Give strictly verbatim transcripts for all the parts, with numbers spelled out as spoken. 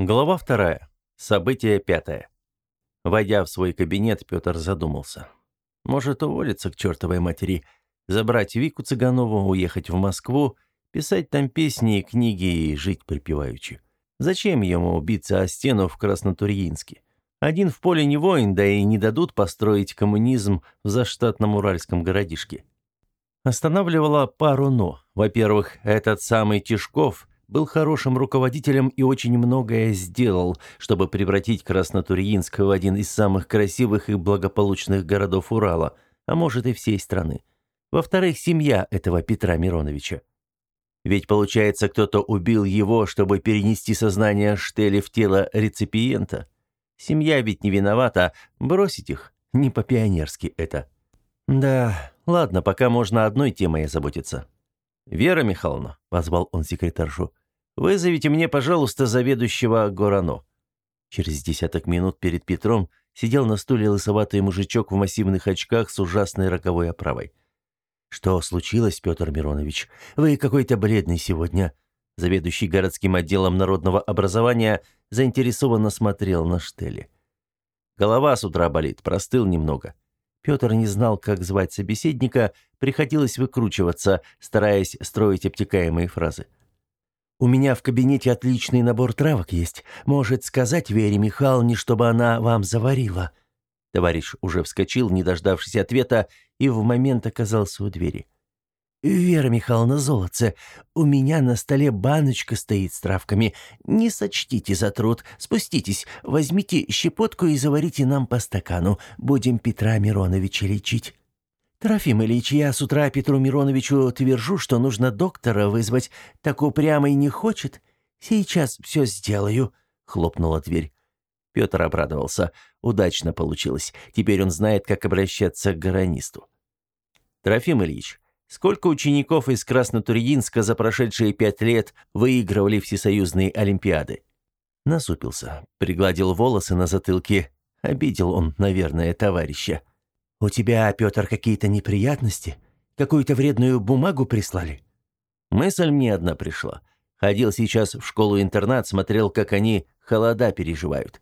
Глава вторая. Событие пятое. Войдя в свой кабинет, Петр задумался. Может, уволиться к чертовой матери, забрать Вику Цыганову, уехать в Москву, писать там песни и книги и жить припеваючи. Зачем ему биться о стену в Краснотурьинске? Один в поле не воин, да и не дадут построить коммунизм в заштатном уральском городишке. Останавливало пару «но». Во-первых, этот самый Тишков был хорошим руководителем и очень многое сделал, чтобы превратить Краснотурьинск в один из самых красивых и благополучных городов Урала, а может и всей страны. Во-вторых, семья этого Петра Мироновича. Ведь, получается, кто-то убил его, чтобы перенести сознание Штели в тело реципиента. Семья ведь не виновата, бросить их не по-пионерски это. Да, ладно, пока можно одной темой озаботиться. «Вера Михайловна», — позвал он секретаршу, — «вызовите мне, пожалуйста, заведующего Горано». Через десяток минут перед Петром сидел на стуле лысоватый мужичок в массивных очках с ужасной роковой оправой. «Что случилось, Петр Миронович? Вы какой-то бледный сегодня». Заведующий городским отделом народного образования заинтересованно смотрел на Штели. «Голова с утра болит, простыл немного». Петр не знал, как звать собеседника, приходилось выкручиваться, стараясь строить обтекаемые фразы. «У меня в кабинете отличный набор травок есть. Может, сказать Вере Михайловне, чтобы она вам заварила?» Товарищ уже вскочил, не дождавшись ответа, и в момент оказался у двери. «Вера Михайловна, золотце, у меня на столе баночка стоит с травками. Не сочтите за труд. Спуститесь, возьмите щепотку и заварите нам по стакану. Будем Петра Мироновича лечить». «Трофим Ильич, я с утра Петру Мироновичу твержу, что нужно доктора вызвать. Так упрямо и не хочет. Сейчас все сделаю», — хлопнула дверь. Петр обрадовался. Удачно получилось. Теперь он знает, как обращаться к гаранисту. «Трофим Ильич, сколько учеников из Краснотурьинска за прошедшие пять лет выигрывали всесоюзные олимпиады?» Насупился, пригладил волосы на затылке. Обидел он, наверное, товарища. «У тебя, Петр, какие-то неприятности? Какую-то вредную бумагу прислали?» Мысль мне одна пришла. Ходил сейчас в школу-интернат, смотрел, как они холода переживают.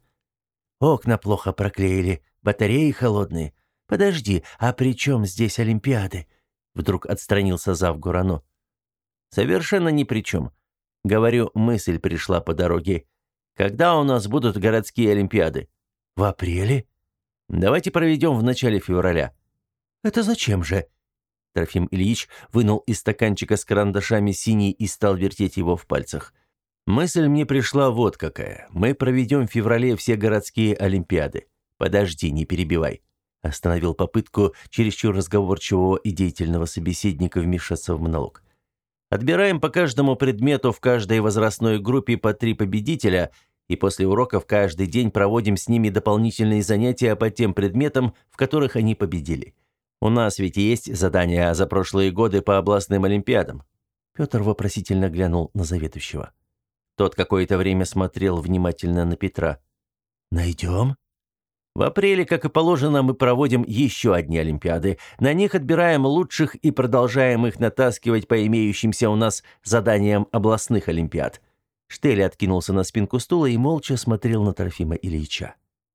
«Окна плохо проклеили, батареи холодные. Подожди, а при чем здесь олимпиады?» Вдруг отстранился зав. Горано. «Совершенно ни при чем. Говорю, мысль пришла по дороге. Когда у нас будут городские олимпиады?» «В апреле?» «Давайте проведем в начале февраля». «Это зачем же?» Трофим Ильич вынул из стаканчика с карандашами синий и стал вертеть его в пальцах. «Мысль мне пришла вот какая. Мы проведем в феврале все городские олимпиады. Подожди, не перебивай». Остановил попытку чересчур разговорчивого и деятельного собеседника вмешаться в монолог. «Отбираем по каждому предмету в каждой возрастной группе по три победителя, и после уроков каждый день проводим с ними дополнительные занятия по тем предметам, в которых они победили. У нас ведь есть задания за прошлые годы по областным олимпиадам». Петр вопросительно глянул на заведующего. Тот какое-то время смотрел внимательно на Петра. «Найдем?» «В апреле, как и положено, мы проводим еще одни олимпиады. На них отбираем лучших и продолжаем их натаскивать по имеющимся у нас заданиям областных олимпиад». Штели откинулся на спинку стула и молча смотрел на Трофима Ильича.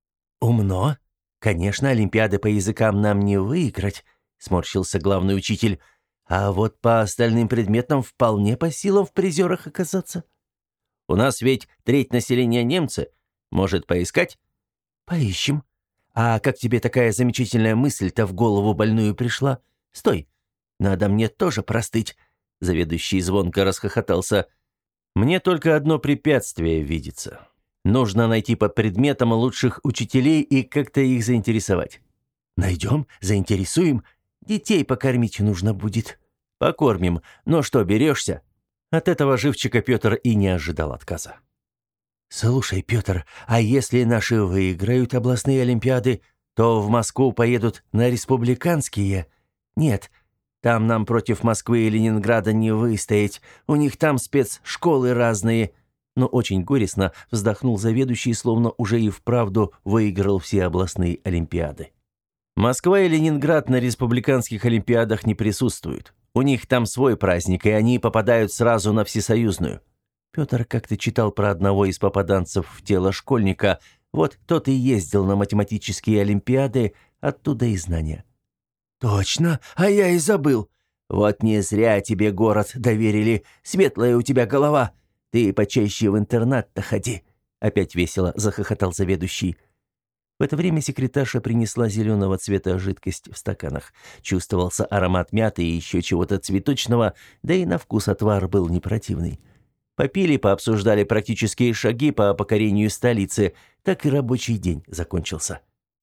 «Умно. Конечно, олимпиады по языкам нам не выиграть», — сморщился главный учитель. «А вот по остальным предметам вполне по силам в призерах оказаться». «У нас ведь треть населения немцы. Может, поискать?» «Поищем. А как тебе такая замечательная мысль-то в голову больную пришла? Стой. Надо мне тоже простыть». Заведующий звонко расхохотался. «Мне только одно препятствие видится. Нужно найти по предметам лучших учителей и как-то их заинтересовать». «Найдем, заинтересуем. Детей покормить нужно будет». «Покормим. Но что, берешься?» От этого живчика Петр и не ожидал отказа. «Слушай, Петр, а если наши выиграют областные олимпиады, то в Москву поедут на республиканские? Нет, там нам против Москвы и Ленинграда не выстоять, у них там спецшколы разные». Но очень горестно вздохнул заведующий, словно уже и вправду выиграл все областные олимпиады. «Москва и Ленинград на республиканских олимпиадах не присутствуют. У них там свой праздник, и они попадают сразу на всесоюзную». Петр как-то читал про одного из попаданцев в тело школьника. Вот тот и ездил на математические олимпиады, оттуда и знания. «Точно, а я и забыл. Вот не зря тебе город доверили. Светлая у тебя голова. Ты почаще в интернат-то ходи», — опять весело захохотал заведующий. В это время секретарша принесла зеленого цвета жидкость в стаканах. Чувствовался аромат мяты и еще чего-то цветочного, да и на вкус отвар был не противный. Попили, пообсуждали практические шаги по покорению столицы. Так и рабочий день закончился.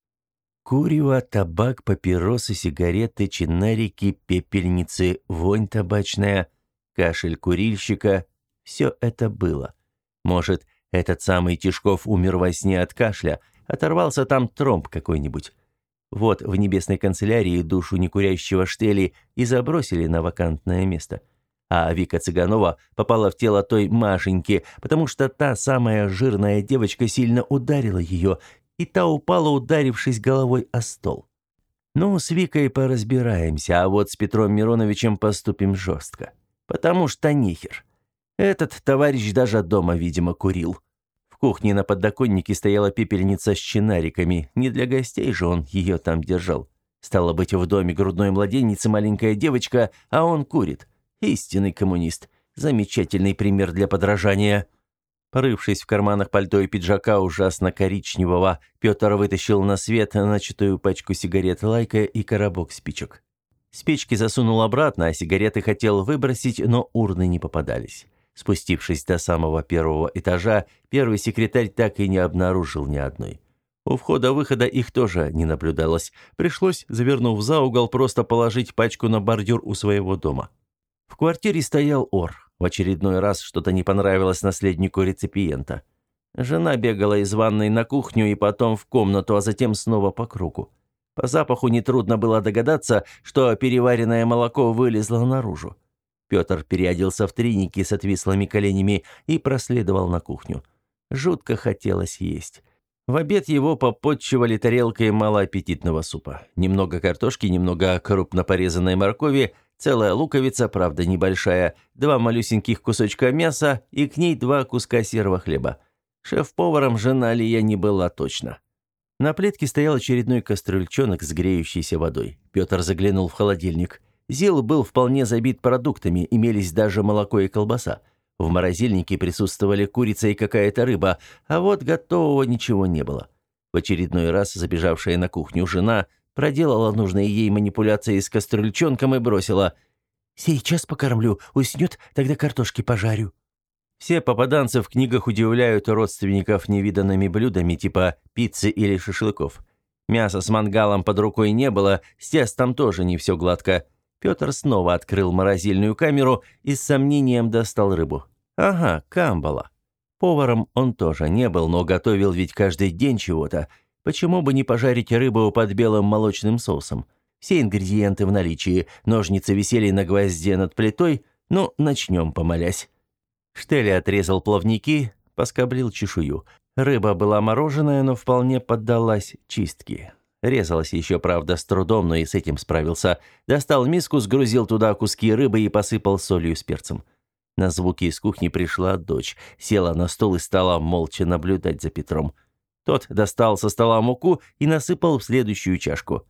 Курево, табак, папиросы, сигареты, чинарики, пепельницы, вонь табачная, кашель курильщика — все это было. Может, этот самый Тишков умер во сне от кашля, оторвался там тромб какой-нибудь. Вот в небесной канцелярии душу некурящего Штели и забросили на вакантное место. А Вика Цыганова попала в тело той Машеньки, потому что та самая жирная девочка сильно ударила ее, и та упала, ударившись головой о стол. Ну, с Викой поразбираемся, а вот с Петром Мироновичем поступим жестко. Потому что нихер. Этот товарищ даже дома, видимо, курил. В кухне на подоконнике стояла пепельница с чинариками. Не для гостей же он ее там держал. Стало быть, в доме грудной младенницы маленькая девочка, а он курит. Истинный коммунист. Замечательный пример для подражания. Порывшись в карманах пальто и пиджака ужасно коричневого, Петр вытащил на свет начатую пачку сигарет «Лайка» и коробок спичек. Спички засунул обратно, а сигареты хотел выбросить, но урны не попадались. Спустившись до самого первого этажа, первый секретарь так и не обнаружил ни одной. У входа-выхода их тоже не наблюдалось. Пришлось, завернув за угол, просто положить пачку на бордюр у своего дома. В квартире стоял ор. В очередной раз что-то не понравилось наследнику реципиента. Жена бегала из ванной на кухню и потом в комнату, а затем снова по кругу. По запаху нетрудно было догадаться, что переваренное молоко вылезло наружу. Петр переоделся в треники с отвислыми коленями и проследовал на кухню. Жутко хотелось есть. В обед его попотчевали тарелкой малоаппетитного супа. Немного картошки, немного крупно порезанной моркови, целая луковица, правда небольшая, два малюсеньких кусочка мяса и к ней два куска серого хлеба. Шеф-поваром жена Лия не была точно. На плитке стоял очередной кастрюльчонок с греющейся водой. Петр заглянул в холодильник. Зил был вполне забит продуктами, имелись даже молоко и колбаса. В морозильнике присутствовали курица и какая-то рыба, а вот готового ничего не было. В очередной раз забежавшая на кухню жена проделала нужные ей манипуляции с кастрюльчонком и бросила: «Сейчас покормлю, уснет, тогда картошки пожарю». Все попаданцы в книгах удивляют родственников невиданными блюдами типа пиццы или шашлыков. Мяса с мангалом под рукой не было, с тестом тоже не все гладко. Петр снова открыл морозильную камеру и с сомнением достал рыбу. Ага, камбала. Поваром он тоже не был, но готовил ведь каждый день чего-то. Почему бы не пожарить рыбу под белым молочным соусом? Все ингредиенты в наличии, ножницы висели на гвозде над плитой, ну, начнем помолясь. Штели отрезал плавники, поскоблил чешую. Рыба была мороженая, но вполне поддалась чистке. Резалась еще, правда, с трудом, но и с этим справился. Достал миску, сгрузил туда куски рыбы и посыпал солью с перцем. На звуки из кухни пришла дочь, села на стол и стала молча наблюдать за Петром. Тот достал со стола муку и насыпал в следующую чашку.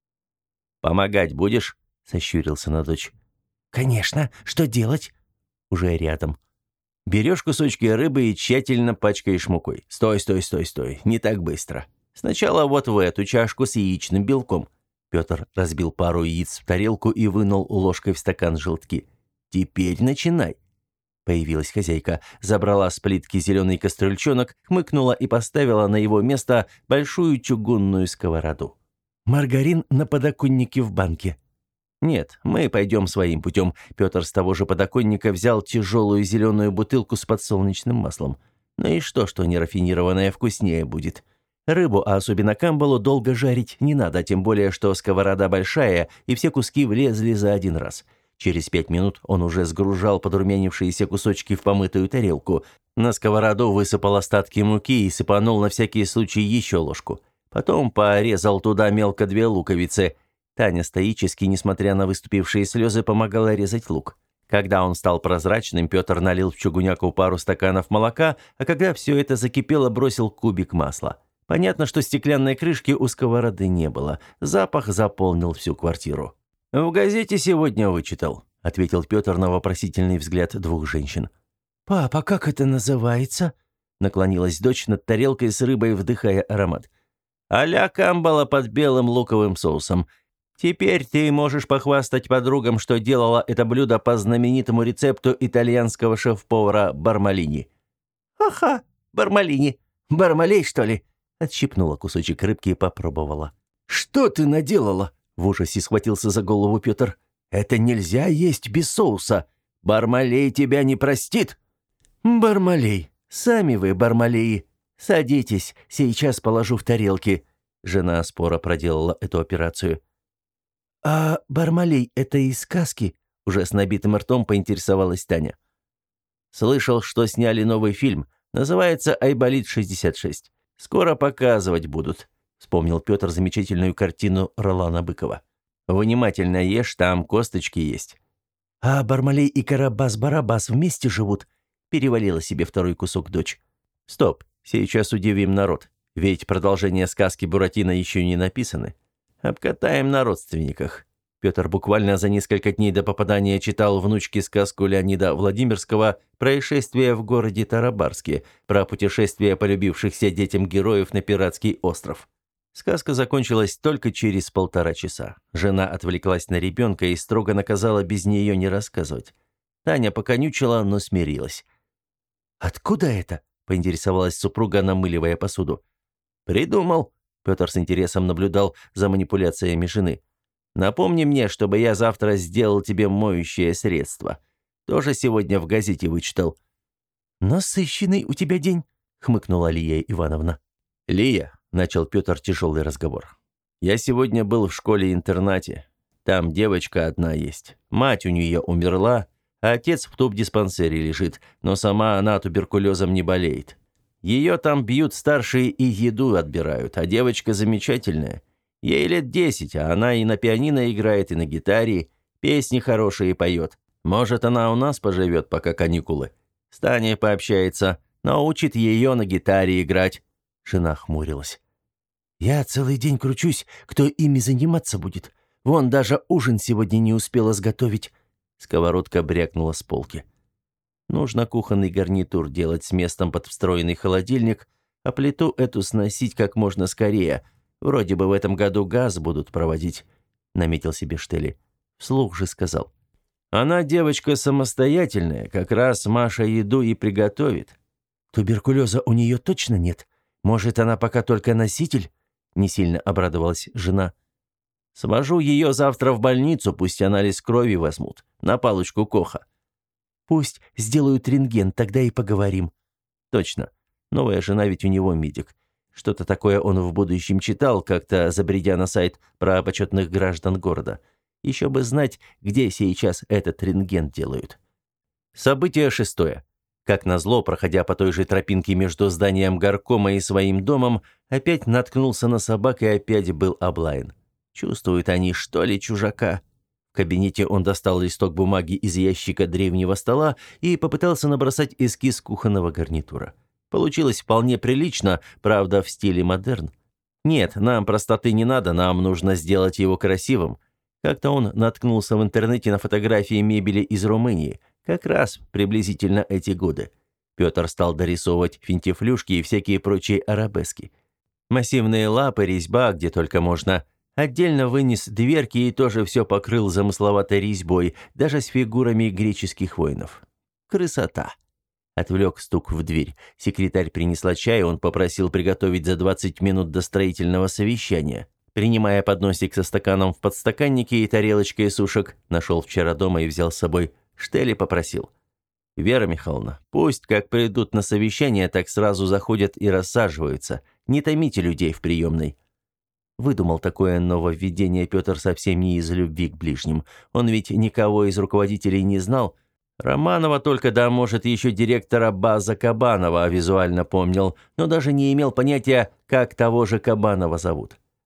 «Помогать будешь?» — сощурился на дочь. «Конечно. Что делать?» «Уже рядом. Берешь кусочки рыбы и тщательно пачкаешь мукой. Стой, стой, стой, стой. Не так быстро. Сначала вот в эту чашку с яичным белком». Петр разбил пару яиц в тарелку и вынул ложкой в стакан желтки. «Теперь начинай». Появилась хозяйка, забрала с плитки зеленый кастрюльчонок, хмыкнула и поставила на его место большую чугунную сковороду. «Маргарин на подоконнике в банке». «Нет, мы пойдем своим путем». Петр с того же подоконника взял тяжелую зеленую бутылку с подсолнечным маслом. Ну и что, что нерафинированное вкуснее будет? Рыбу, а особенно камбалу, долго жарить не надо, тем более, что сковорода большая, и все куски влезли за один раз. Через пять минут он уже сгружал подрумянившиеся кусочки в помытую тарелку. На сковороду высыпал остатки муки и сыпанул на всякий случай еще ложку. Потом порезал туда мелко две луковицы. Таня стоически, несмотря на выступившие слезы, помогала резать лук. Когда он стал прозрачным, Петр налил в чугуняку пару стаканов молока, а когда все это закипело, бросил кубик масла. Понятно, что стеклянной крышки у сковороды не было. Запах заполнил всю квартиру. «В газете сегодня вычитал», — ответил Петр на вопросительный взгляд двух женщин. «Папа, как это называется?» — наклонилась дочь над тарелкой с рыбой, вдыхая аромат. «А-ля камбала под белым луковым соусом. Теперь ты можешь похвастать подругам, что делала это блюдо по знаменитому рецепту итальянского шеф-повара Бармалини». «Ха-ха, Бармалини. Бармалей, что ли?» Отщипнула кусочек рыбки и попробовала. «Что ты наделала?» — в ужасе схватился за голову Петр. «Это нельзя есть без соуса. Бармалей тебя не простит». «Бармалей, сами вы, Бармалеи. Садитесь, сейчас положу в тарелки». Жена споро проделала эту операцию. «А Бармалей — это из сказки?» — уже с набитым ртом поинтересовалась Таня. «Слышал, что сняли новый фильм. Называется «Айболит шестьдесят шесть». Скоро показывать будут», — вспомнил Петр замечательную картину Ролана Быкова. «Внимательно ешь, там косточки есть». «А Бармалей и Карабас-Барабас вместе живут?» — перевалила себе второй кусок дочь. «Стоп, сейчас удивим народ. Ведь продолжение сказки Буратино еще не написаны. Обкатаем на родственниках». Петр буквально за несколько дней до попадания читал внучке сказку Леонида Владимирского «Происшествие в городе Тарабарске» про путешествие полюбившихся детям героев на пиратский остров. Сказка закончилась только через полтора часа. Жена отвлеклась на ребенка и строго наказала без нее не рассказывать. Таня поконючила, но смирилась. «Откуда это?» — поинтересовалась супруга, намыливая посуду. «Придумал». Петр с интересом наблюдал за манипуляциями жены. «Напомни мне, чтобы я завтра сделал тебе моющее средство. Тоже сегодня в газете вычитал». «Насыщенный у тебя день», — хмыкнула Лия Ивановна. «Лия», — начал Петр тяжелый разговор, — «я сегодня был в школе-интернате. Там девочка одна есть. Мать у нее умерла, а отец в тубдиспансере лежит, но сама она туберкулезом не болеет. Ее там бьют старшие и еду отбирают, а девочка замечательная. Ей лет десять, а она и на пианино играет, и на гитаре, песни хорошие поет. Может, она у нас поживет, пока каникулы. С Таней пообщается, научит ее на гитаре играть». Жена хмурилась. «Я целый день кручусь, кто ими заниматься будет. Вон даже ужин сегодня не успела сготовить». Сковородка брякнула с полки. «Нужно кухонный гарнитур делать с местом под встроенный холодильник, а плиту эту сносить как можно скорее. Вроде бы в этом году газ будут проводить», — наметил себе Штели. Вслух же сказал. «Она девочка самостоятельная, как раз Маша еду и приготовит». «Туберкулеза у нее точно нет? Может, она пока только носитель?» — не сильно обрадовалась жена. «Свожу ее завтра в больницу, пусть анализ крови возьмут, на палочку Коха». «Пусть сделают рентген, тогда и поговорим». «Точно. Новая жена ведь у него медик. Что-то такое он в будущем читал, как-то забредя на сайт про почетных граждан города. Еще бы знать, где сейчас этот рентген делают». Событие шестое. Как назло, проходя по той же тропинке между зданием горкома и своим домом, опять наткнулся на собак и опять был облаян. Чувствуют они, что ли, чужака? В кабинете он достал листок бумаги из ящика древнего стола и попытался набросать эскиз кухонного гарнитура. Получилось вполне прилично, правда, в стиле модерн. Нет, нам простоты не надо, нам нужно сделать его красивым. Как-то он наткнулся в интернете на фотографии мебели из Румынии, как раз приблизительно эти годы. Петр стал дорисовывать финтифлюшки и всякие прочие арабески. Массивные лапы, резьба, где только можно. Отдельно вынес дверки и тоже все покрыл замысловатой резьбой, даже с фигурами греческих воинов. Красота. Отвлек стук в дверь. Секретарь принесла чай, он попросил приготовить за двадцать минут до строительного совещания. Принимая подносик со стаканом в подстаканнике и тарелочкой сушек, нашел вчера дома и взял с собой. Штели попросил. «Вера Михайловна, пусть, как придут на совещание, так сразу заходят и рассаживаются. Не томите людей в приемной». Выдумал такое нововведение Петр совсем не из любви к ближним. Он ведь никого из руководителей не знал. Романова только, да, может, еще директора База Кабанова визуально помнил, но даже не имел понятия, как того же Кабанова зовут.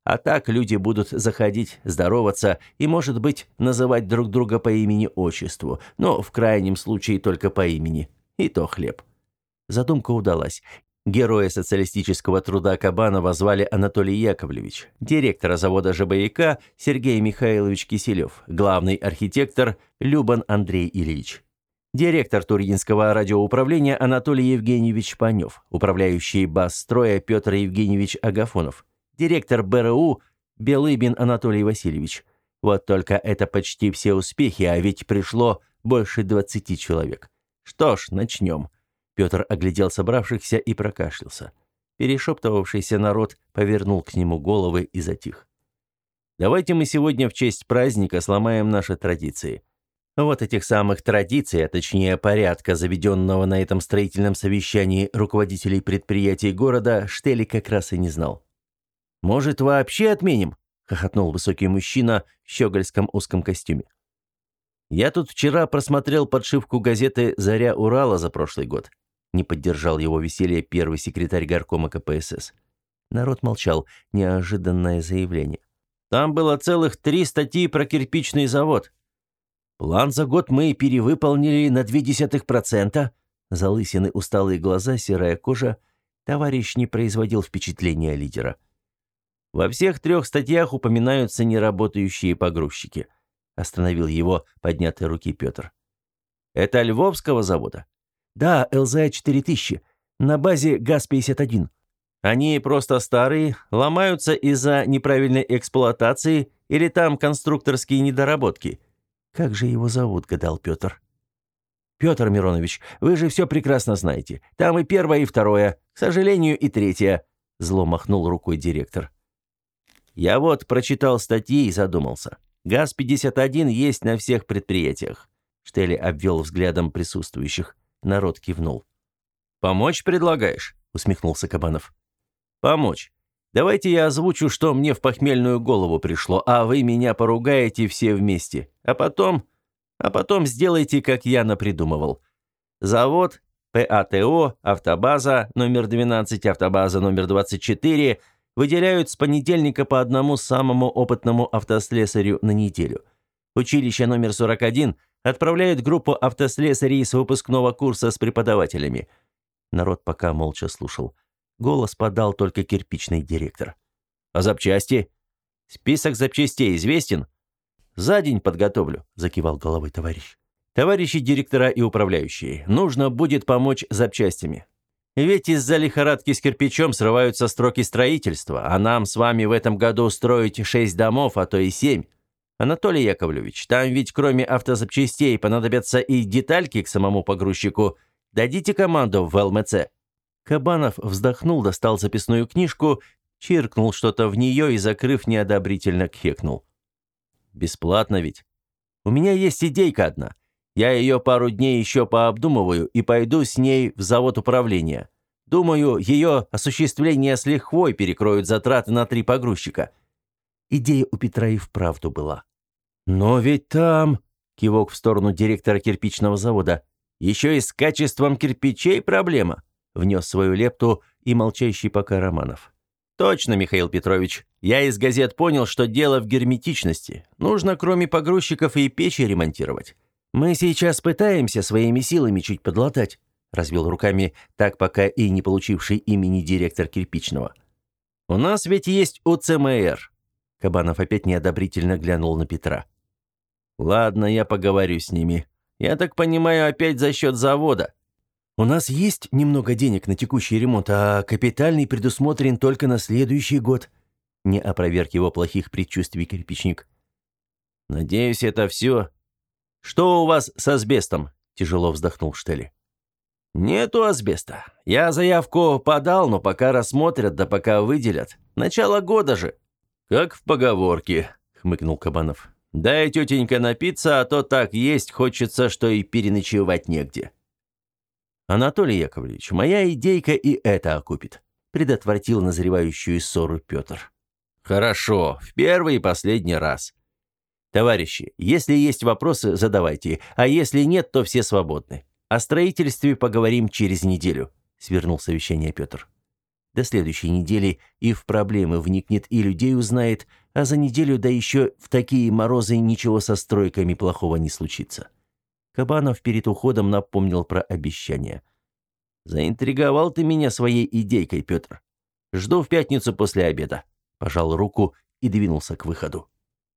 А так люди будут заходить, здороваться и, может быть, называть друг друга по имени-отчеству, но в крайнем случае только по имени. И то хлеб. Задумка удалась. Героя социалистического труда Кабанова звали Анатолий Яковлевич, директора завода ЖБИК Сергей Михайлович Киселев, главный архитектор Любан Андрей Ильич. Директор Тургенского радиоуправления Анатолий Евгеньевич Панев, управляющий Басстроя Петр Евгеньевич Агафонов, директор БРУ Белыбин Анатолий Васильевич. Вот только это почти все успехи, а ведь пришло больше двадцати человек. Что ж, начнем. Петр оглядел собравшихся и прокашлялся. Перешептывавшийся народ повернул к нему головы и затих. «Давайте мы сегодня в честь праздника сломаем наши традиции». Вот этих самых традиций, а точнее порядка, заведенного на этом строительном совещании руководителей предприятий города, Штели как раз и не знал. «Может, вообще отменим?» — хохотнул высокий мужчина в щегольском узком костюме. «Я тут вчера просмотрел подшивку газеты «Заря Урала» за прошлый год». Не поддержал его веселье первый секретарь горкома ка пэ эс эс. Народ молчал. Неожиданное заявление. Там было целых три статьи про кирпичный завод. План за год мы перевыполнили на две десятых процента. Залысины, усталые глаза, серая кожа. Товарищ не производил впечатления лидера. Во всех трех статьях упоминаются неработающие погрузчики. Остановил его поднятой руки Петр. Это Львовского завода? Да, эл зэ четыре тысячи. На базе ГАЗ-пятьдесят один. Они просто старые, ломаются из-за неправильной эксплуатации или там конструкторские недоработки. Как же его зовут, гадал Петр. Петр Миронович, вы же все прекрасно знаете. Там и первое, и второе. К сожалению, и третье. Зло махнул рукой директор. Я вот прочитал статьи и задумался. ГАЗ-пятьдесят один есть на всех предприятиях. Штели обвел взглядом присутствующих. Народ кивнул. «Помочь предлагаешь?» — усмехнулся Кабанов. «Помочь. Давайте я озвучу, что мне в похмельную голову пришло, а вы меня поругаете все вместе. А потом... А потом сделайте, как я напридумывал. Завод, ПАТО, автобаза, номер двенадцать, автобаза номер двадцать четыре выделяют с понедельника по одному самому опытному автослесарю на неделю. Училище номер сорок один отправляет группу автослесарей с выпускного курса с преподавателями». Народ пока молча слушал. Голос подал только кирпичный директор. «А запчасти? Список запчастей известен?» «За день подготовлю», — закивал головой товарищ. «Товарищи директора и управляющие, нужно будет помочь запчастями. Ведь из-за лихорадки с кирпичом срываются сроки строительства, а нам с вами в этом году строить шесть домов, а то и семь. Анатолий Яковлевич, там ведь кроме автозапчастей понадобятся и детальки к самому погрузчику. Дадите команду в эл эм цэ». Кабанов вздохнул, достал записную книжку, чиркнул что-то в нее и, закрыв, неодобрительно кхекнул. «Бесплатно ведь? У меня есть идейка одна. Я ее пару дней еще пообдумываю и пойду с ней в завод управления. Думаю, ее осуществление с лихвой перекроют затраты на три погрузчика». Идея у Петра и вправду была. «Но ведь там...» — кивок в сторону директора кирпичного завода. «Еще и с качеством кирпичей проблема», — внес свою лепту и молчащий пока Романов. «Точно, Михаил Петрович. Я из газет понял, что дело в герметичности. Нужно кроме погрузчиков и печи ремонтировать. Мы сейчас пытаемся своими силами чуть подлатать», — развел руками так пока и не получивший имени директор кирпичного. «У нас ведь есть о цэ эм эр». Кабанов опять неодобрительно глянул на Петра. «Ладно, я поговорю с ними. Я так понимаю, опять за счет завода». «У нас есть немного денег на текущий ремонт, а капитальный предусмотрен только на следующий год», — не опроверг его плохих предчувствий кирпичник. «Надеюсь, это все. Что у вас с асбестом?» — тяжело вздохнул Штели. «Нету асбеста. Я заявку подал, но пока рассмотрят, да пока выделят. Начало года же». «Как в поговорке», — хмыкнул Кабанов. «Дай, тетенька, напиться, а то так есть хочется, что и переночевать негде». «Анатолий Яковлевич, моя идейка и это окупит», — предотвратил назревающую ссору Петр. «Хорошо, в первый и последний раз. Товарищи, если есть вопросы, задавайте, а если нет, то все свободны. О строительстве поговорим через неделю», — свернул совещание Петр. до следующей недели и в проблемы вникнет, и людей узнает, а за неделю, да еще в такие морозы, ничего со стройками плохого не случится. Кабанов перед уходом напомнил про обещание. «Заинтриговал ты меня своей идейкой, Петр. Жду в пятницу после обеда», – пожал руку и двинулся к выходу.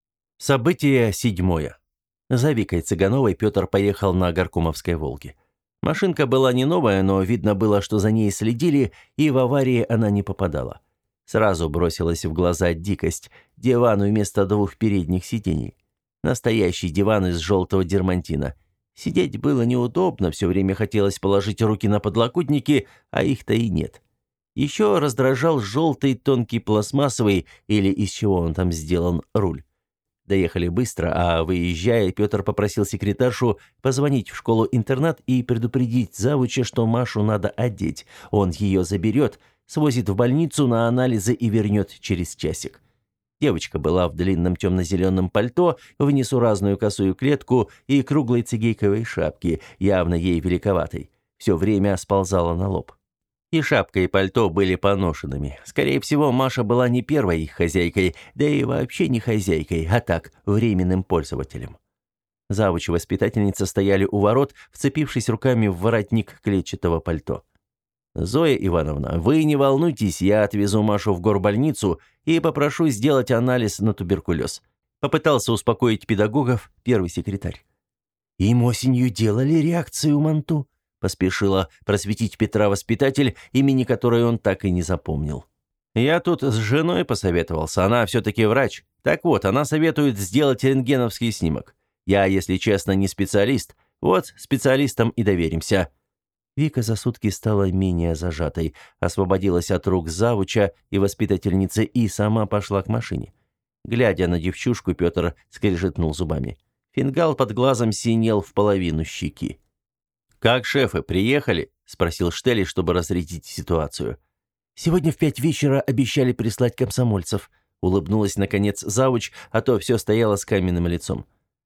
Событие седьмое. За Викой Цыгановой Петр поехал на Горкомовской «Волге». Машинка была не новая, но видно было, что за ней следили, и в аварии она не попадала. Сразу бросилась в глаза дикость. Диван вместо двух передних сидений. Настоящий диван из желтого дермантина. Сидеть было неудобно, все время хотелось положить руки на подлокотники, а их-то и нет. Еще раздражал желтый тонкий пластмассовый, или из чего он там сделан, руль. Доехали быстро, а выезжая, Петр попросил секретаршу позвонить в школу-интернат и предупредить завуча, что Машу надо одеть. Он ее заберет, свозит в больницу на анализы и вернет через часик. Девочка была в длинном темно-зеленом пальто, в несуразную косую клетку и круглой цигейковой шапке, явно ей великоватой. Все время сползала на лоб. И шапка, и пальто были поношенными. Скорее всего, Маша была не первой их хозяйкой, да и вообще не хозяйкой, а так, временным пользователем. Завуч и воспитательница стояли у ворот, вцепившись руками в воротник клетчатого пальто. «Зоя Ивановна, вы не волнуйтесь, я отвезу Машу в горбольницу и попрошу сделать анализ на туберкулез», попытался успокоить педагогов первый секретарь. «Им осенью делали реакцию Манту», поспешила просветить Петра воспитатель, имени которой он так и не запомнил. «Я тут с женой посоветовался, она все-таки врач. Так вот, она советует сделать рентгеновский снимок. Я, если честно, не специалист. Вот специалистам и доверимся». Вика за сутки стала менее зажатой, освободилась от рук завуча и воспитательницы и сама пошла к машине. Глядя на девчушку, Петр скрежетнул зубами. Фингал под глазом синел в половину щеки. «Как шефы, приехали?» – спросил Штелли, чтобы разрядить ситуацию. «Сегодня в пять вечера обещали прислать комсомольцев», – улыбнулась, наконец, завуч, а то все стояло с каменным лицом.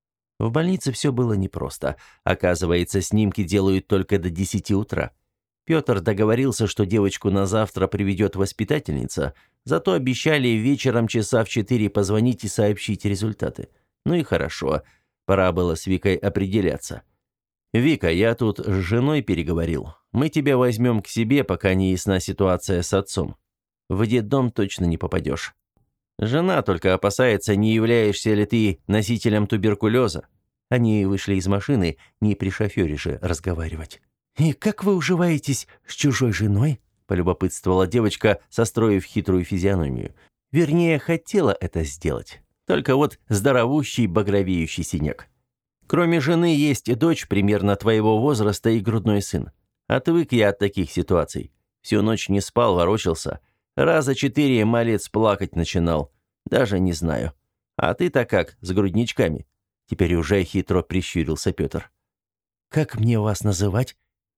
В больнице все было непросто. Оказывается, снимки делают только до десяти утра. Петр договорился, что девочку на завтра приведет воспитательница, зато обещали вечером часа в четыре позвонить и сообщить результаты. Ну и хорошо, пора было с Викой определяться. «Вика, я тут с женой переговорил. Мы тебя возьмем к себе, пока не ясна ситуация с отцом. В детдом точно не попадешь. Жена только опасается, не являешься ли ты носителем туберкулеза». Они вышли из машины, не при шофере же разговаривать. «И как вы уживаетесь с чужой женой?» – полюбопытствовала девочка, состроив хитрую физиономию. Вернее, хотела это сделать. Только вот здоровущий багровеющий синяк. «Кроме жены есть и дочь примерно твоего возраста и грудной сын. Отвык я от таких ситуаций. Всю ночь не спал, ворочался. Раза четыре малец плакать начинал. Даже не знаю. А ты-то как, с грудничками?» Теперь уже хитро прищурился Петр. «Как мне вас называть?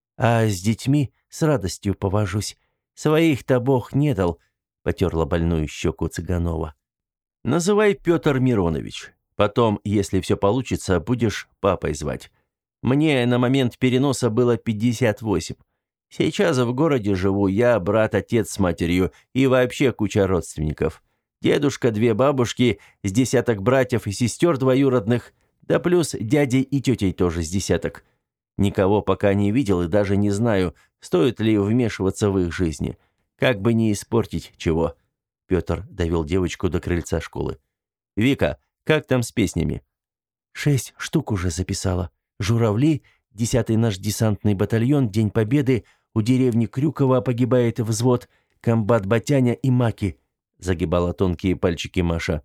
А с детьми с радостью повожусь. Своих-то Бог не дал», — потерла больную щеку Цыганова. «Называй Петр Миронович. Потом, если все получится, будешь папой звать. Мне на момент переноса было пятьдесят восемь. Сейчас в городе живу я, брат, отец с матерью и вообще куча родственников. Дедушка, две бабушки, с десяток братьев и сестер двоюродных, да плюс дядей и тетей тоже с десяток. Никого пока не видел и даже не знаю, стоит ли вмешиваться в их жизни. Как бы не испортить чего». Петр довел девочку до крыльца школы. «Вика, как там с песнями?» «Шесть штук уже записала. Журавли, десятый наш десантный батальон, День Победы, у деревни Крюково погибает взвод, комбат Батяня и Маки», — загибала тонкие пальчики Маша.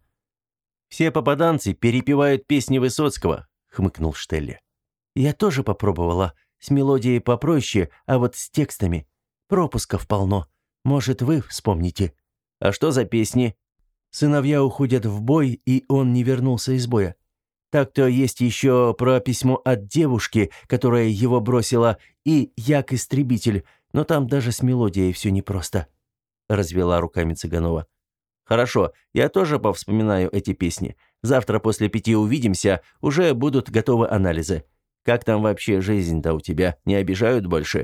«Все попаданцы перепевают песни Высоцкого», — хмыкнул Штелли. «Я тоже попробовала. С мелодией попроще, а вот с текстами. Пропусков полно. Может, вы вспомните». «А что за песни?» «Сыновья уходят в бой, и он не вернулся из боя. Так-то есть еще про письмо от девушки, которая его бросила, и Як-истребитель, но там даже с мелодией все непросто», — развела руками Цыганова. «Хорошо, я тоже повспоминаю эти песни. Завтра после пяти увидимся, уже будут готовы анализы. Как там вообще жизнь-то у тебя? Не обижают больше?»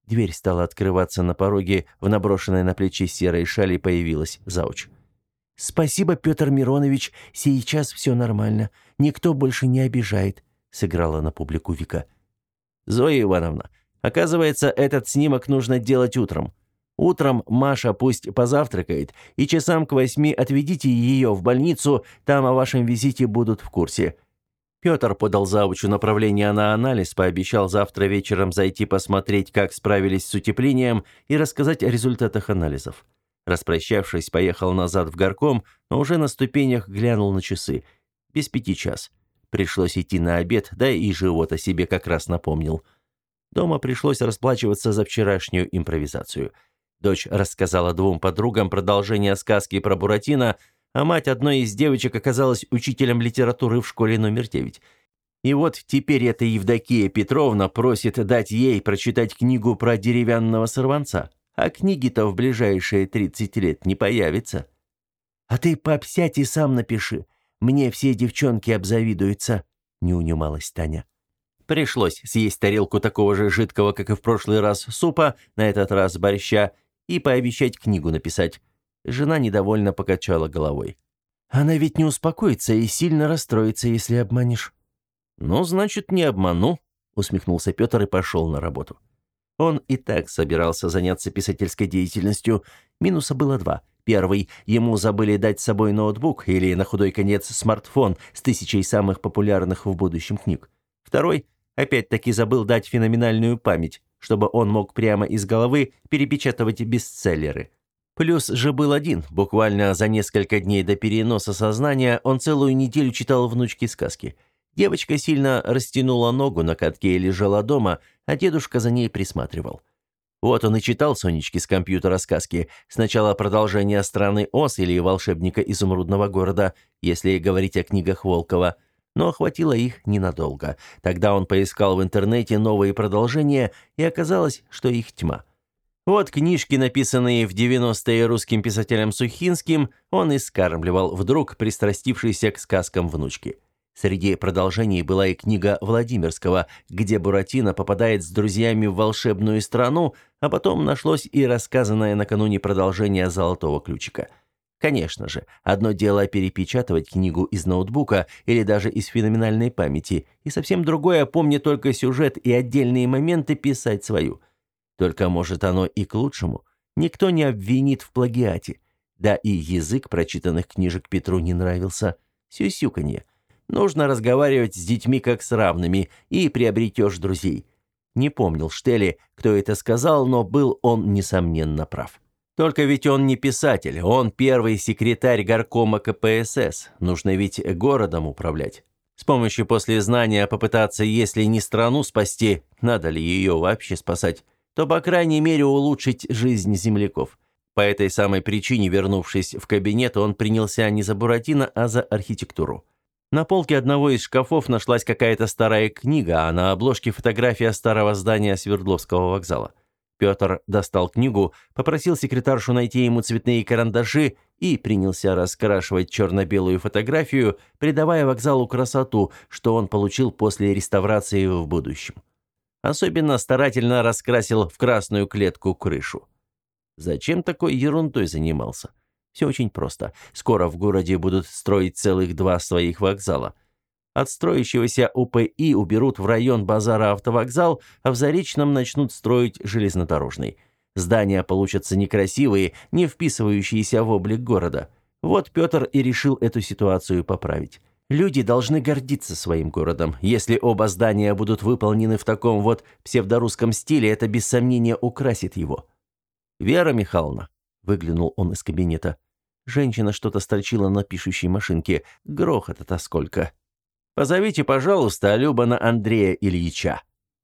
Дверь стала открываться, на пороге, в наброшенной на плечи серой шали появилась зауч. «Спасибо, Петр Миронович, сейчас все нормально. Никто больше не обижает», — сыграла на публику Вика. «Зоя Ивановна, оказывается, этот снимок нужно делать утром. Утром Маша пусть позавтракает, и часам к восьми отведите ее в больницу, там о вашем визите будут в курсе». Петр подал завучу направление на анализ, пообещал завтра вечером зайти посмотреть, как справились с утеплением, и рассказать о результатах анализов. Распрощавшись, поехал назад в горком, но уже на ступенях глянул на часы. Без пяти час. Пришлось идти на обед, да и живот о себе как раз напомнил. Дома пришлось расплачиваться за вчерашнюю импровизацию. Дочь рассказала двум подругам продолжение сказки про Буратино, а мать одной из девочек оказалась учителем литературы в школе номер девять. И вот теперь эта Евдокия Петровна просит дать ей прочитать книгу про деревянного сорванца. А книги-то в ближайшие тридцать лет не появится. «А ты, пап, сядь и сам напиши. Мне все девчонки обзавидуются», — не унималась Таня. Пришлось съесть тарелку такого же жидкого, как и в прошлый раз, супа, на этот раз борща, и пообещать книгу написать. Жена недовольно покачала головой. «Она ведь не успокоится и сильно расстроится, если обманешь». «Ну, значит, не обману», — усмехнулся Петр и пошел на работу. Он и так собирался заняться писательской деятельностью. Минуса было два. Первый – ему забыли дать с собой ноутбук или, на худой конец, смартфон с тысячей самых популярных в будущем книг. Второй – опять-таки забыл дать феноменальную память, чтобы он мог прямо из головы перепечатывать бестселлеры. Плюс же был один. Буквально за несколько дней до переноса сознания он целую неделю читал внучке сказки. Девочка сильно растянула ногу на катке и лежала дома, а дедушка за ней присматривал. Вот он и читал Сонечке с компьютера сказки. Сначала продолжение «Страны Оз» или «Волшебника изумрудного города», если говорить о книгах Волкова. Но охватило их ненадолго. Тогда он поискал в интернете новые продолжения, и оказалось, что их тьма. Вот книжки, написанные в девяностые русским писателем Сухинским, он и скармливал, вдруг пристрастившийся к сказкам внучки. Среди продолжений была и книга Владимирского, где Буратино попадает с друзьями в волшебную страну, а потом нашлось и рассказанное накануне продолжение «Золотого ключика». Конечно же, одно дело перепечатывать книгу из ноутбука или даже из феноменальной памяти, и совсем другое, помня только сюжет и отдельные моменты, писать свою. Только, может, оно и к лучшему. Никто не обвинит в плагиате. Да и язык прочитанных книжек Петру не нравился. Сюсюканье. Нужно разговаривать с детьми как с равными, и приобретешь друзей. Не помнил Штели, кто это сказал, но был он, несомненно, прав. Только ведь он не писатель, он первый секретарь горкома ка пэ эс эс. Нужно ведь городом управлять. С помощью послезнания попытаться, если не страну спасти, надо ли ее вообще спасать, то, по крайней мере, улучшить жизнь земляков. По этой самой причине, вернувшись в кабинет, он принялся не за Буратино, а за архитектуру. На полке одного из шкафов нашлась какая-то старая книга, а на обложке фотография старого здания Свердловского вокзала. Петр достал книгу, попросил секретаршу найти ему цветные карандаши и принялся раскрашивать черно-белую фотографию, придавая вокзалу красоту, что он получил после реставрации в будущем. Особенно старательно раскрасил в красную клетку крышу. Зачем такой ерундой занимался? Все очень просто. Скоро в городе будут строить целых два своих вокзала. От строящегося у пэ и уберут в район базара автовокзал, а в Заречном начнут строить железнодорожный. Здания получатся некрасивые, не вписывающиеся в облик города. Вот Петр и решил эту ситуацию поправить. Люди должны гордиться своим городом. Если оба здания будут выполнены в таком вот псевдорусском стиле, это без сомнения украсит его. «Вера Михайловна», — выглянул он из кабинета. Женщина что-то строчила на пишущей машинке. Грохота-то сколько. «Позовите, пожалуйста, Любана Андрея Ильича».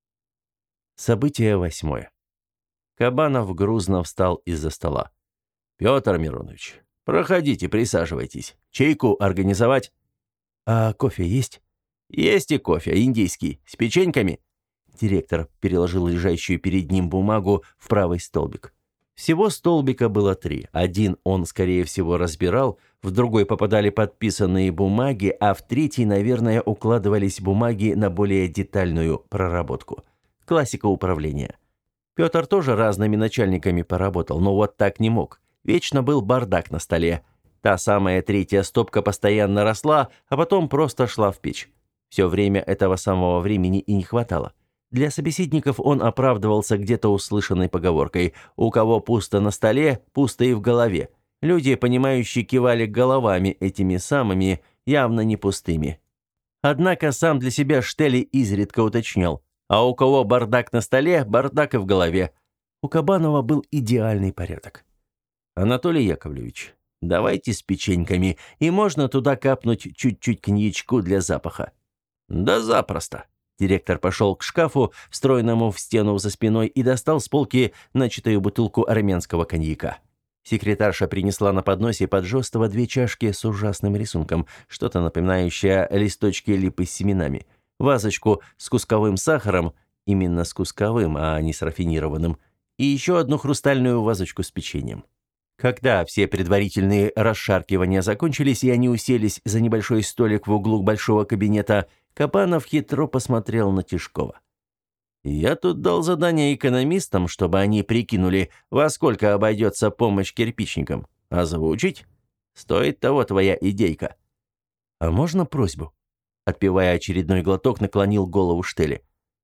Событие восьмое. Кабанов грузно встал из-за стола. «Петр Миронович, проходите, присаживайтесь. Чайку организовать?» «А кофе есть?» «Есть и кофе, индийский, с печеньками». Директор переложил лежащую перед ним бумагу в правый столбик. Всего столбика было три. Один он, скорее всего, разбирал, в другой попадали подписанные бумаги, а в третий, наверное, укладывались бумаги на более детальную проработку. Классика управления. Петр тоже разными начальниками поработал, но вот так не мог. Вечно был бардак на столе. Та самая третья стопка постоянно росла, а потом просто шла в печь. Все время этого самого времени и не хватало. Для собеседников он оправдывался где-то услышанной поговоркой: «У кого пусто на столе, пусто и в голове». Люди, понимающие, кивали головами этими самыми, явно не пустыми. Однако сам для себя Штели изредка уточнял: «А у кого бардак на столе, бардак и в голове». У Кабанова был идеальный порядок. «Анатолий Яковлевич, давайте с печеньками, и можно туда капнуть чуть-чуть коньячку для запаха». «Да запросто». Директор пошел к шкафу, встроенному в стену за спиной, и достал с полки начатую бутылку армянского коньяка. Секретарша принесла на подносе поджёстого две чашки с ужасным рисунком, что-то напоминающее листочки липы с семенами, вазочку с кусковым сахаром, именно с кусковым, а не с рафинированным, и еще одну хрустальную вазочку с печеньем. Когда все предварительные расшаркивания закончились, и они уселись за небольшой столик в углу большого кабинета, Кабанов хитро посмотрел на Тишкова. «Я тут дал задание экономистам, чтобы они прикинули, во сколько обойдется помощь кирпичникам. Озвучить? Стоит того твоя идейка». «А можно просьбу?» Отпивая очередной глоток, наклонил голову Штели.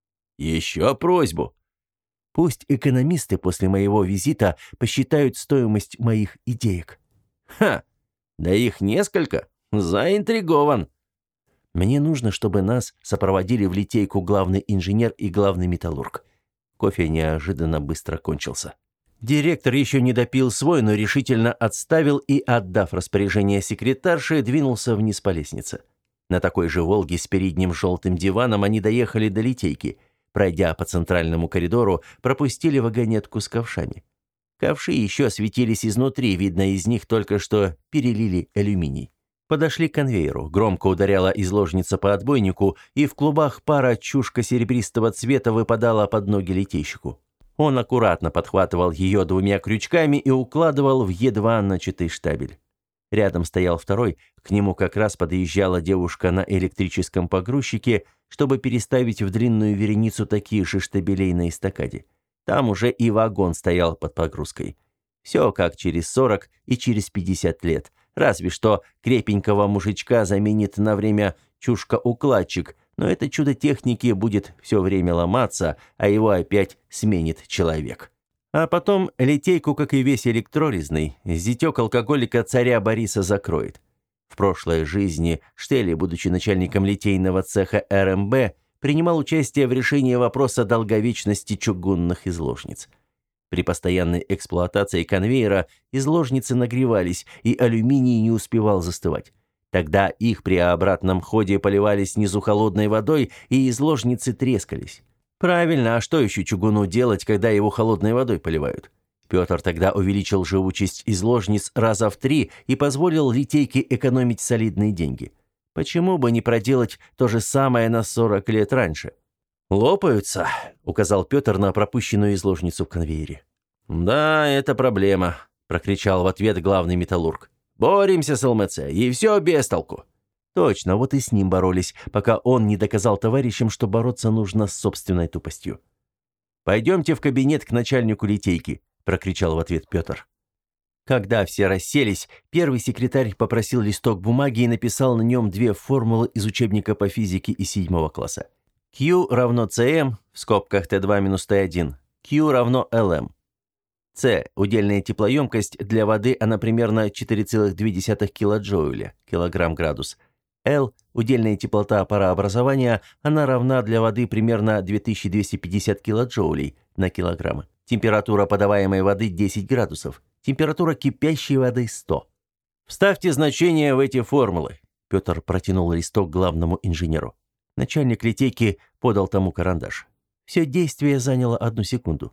«Еще просьбу». «Пусть экономисты после моего визита посчитают стоимость моих идеек». «Ха! Да их несколько. Заинтригован». «Мне нужно, чтобы нас сопроводили в литейку главный инженер и главный металлург». Кофе неожиданно быстро кончился. Директор еще не допил свой, но решительно отставил и, отдав распоряжение секретарше, двинулся вниз по лестнице. На такой же «Волге» с передним желтым диваном они доехали до литейки. Пройдя по центральному коридору, пропустили вагонетку с ковшами. Ковши еще светились изнутри, видно, из них только что перелили алюминий. Подошли к конвейеру, громко ударяла изложница по отбойнику, и в клубах пара чушка серебристого цвета выпадала под ноги литейщику. Он аккуратно подхватывал ее двумя крючками и укладывал в едва начатый штабель. Рядом стоял второй, к нему как раз подъезжала девушка на электрическом погрузчике, чтобы переставить в длинную вереницу таких же штабелей на эстакаде. Там уже и вагон стоял под погрузкой. Все как через сорок и через пятьдесят лет. Разве что крепенького мужичка заменит на время чушка-укладчик, но это чудо техники будет все время ломаться, а его опять сменит человек. А потом литейку, как и весь электрорезный, зятек алкоголика царя Бориса закроет. В прошлой жизни Штели, будучи начальником литейного цеха эр эм бэ, принимал участие в решении вопроса долговечности чугунных изложниц. При постоянной эксплуатации конвейера изложницы нагревались, и алюминий не успевал застывать. Тогда их при обратном ходе поливали снизу холодной водой, и изложницы трескались. Правильно, а что еще чугуну делать, когда его холодной водой поливают? Петр тогда увеличил живучесть изложниц раза в три и позволил литейке экономить солидные деньги. Почему бы не проделать то же самое на сорок лет раньше? «Лопаются», — указал Петр на пропущенную изложницу в конвейере. «Да, это проблема», — прокричал в ответ главный металлург. «Боремся с эл эм цэ, и все без толку». Точно, вот и с ним боролись, пока он не доказал товарищам, что бороться нужно с собственной тупостью. «Пойдемте в кабинет к начальнику литейки», — прокричал в ответ Петр. Когда все расселись, первый секретарь попросил листок бумаги и написал на нем две формулы из учебника по физике из седьмого класса. Q равно си эм, в скобках тэ два минус тэ один, Q равно эл эм. С – удельная теплоемкость для воды, она примерно четыре целых две десятых килоджоуля, килограмм-градус. L – удельная теплота парообразования, она равна для воды примерно две тысячи двести пятьдесят килоджоулей на килограмм. Температура подаваемой воды десять градусов, температура кипящей воды сто. Вставьте значения в эти формулы. Петр протянул листок главному инженеру. Начальник литейки подал тому карандаш. Все действие заняло одну секунду.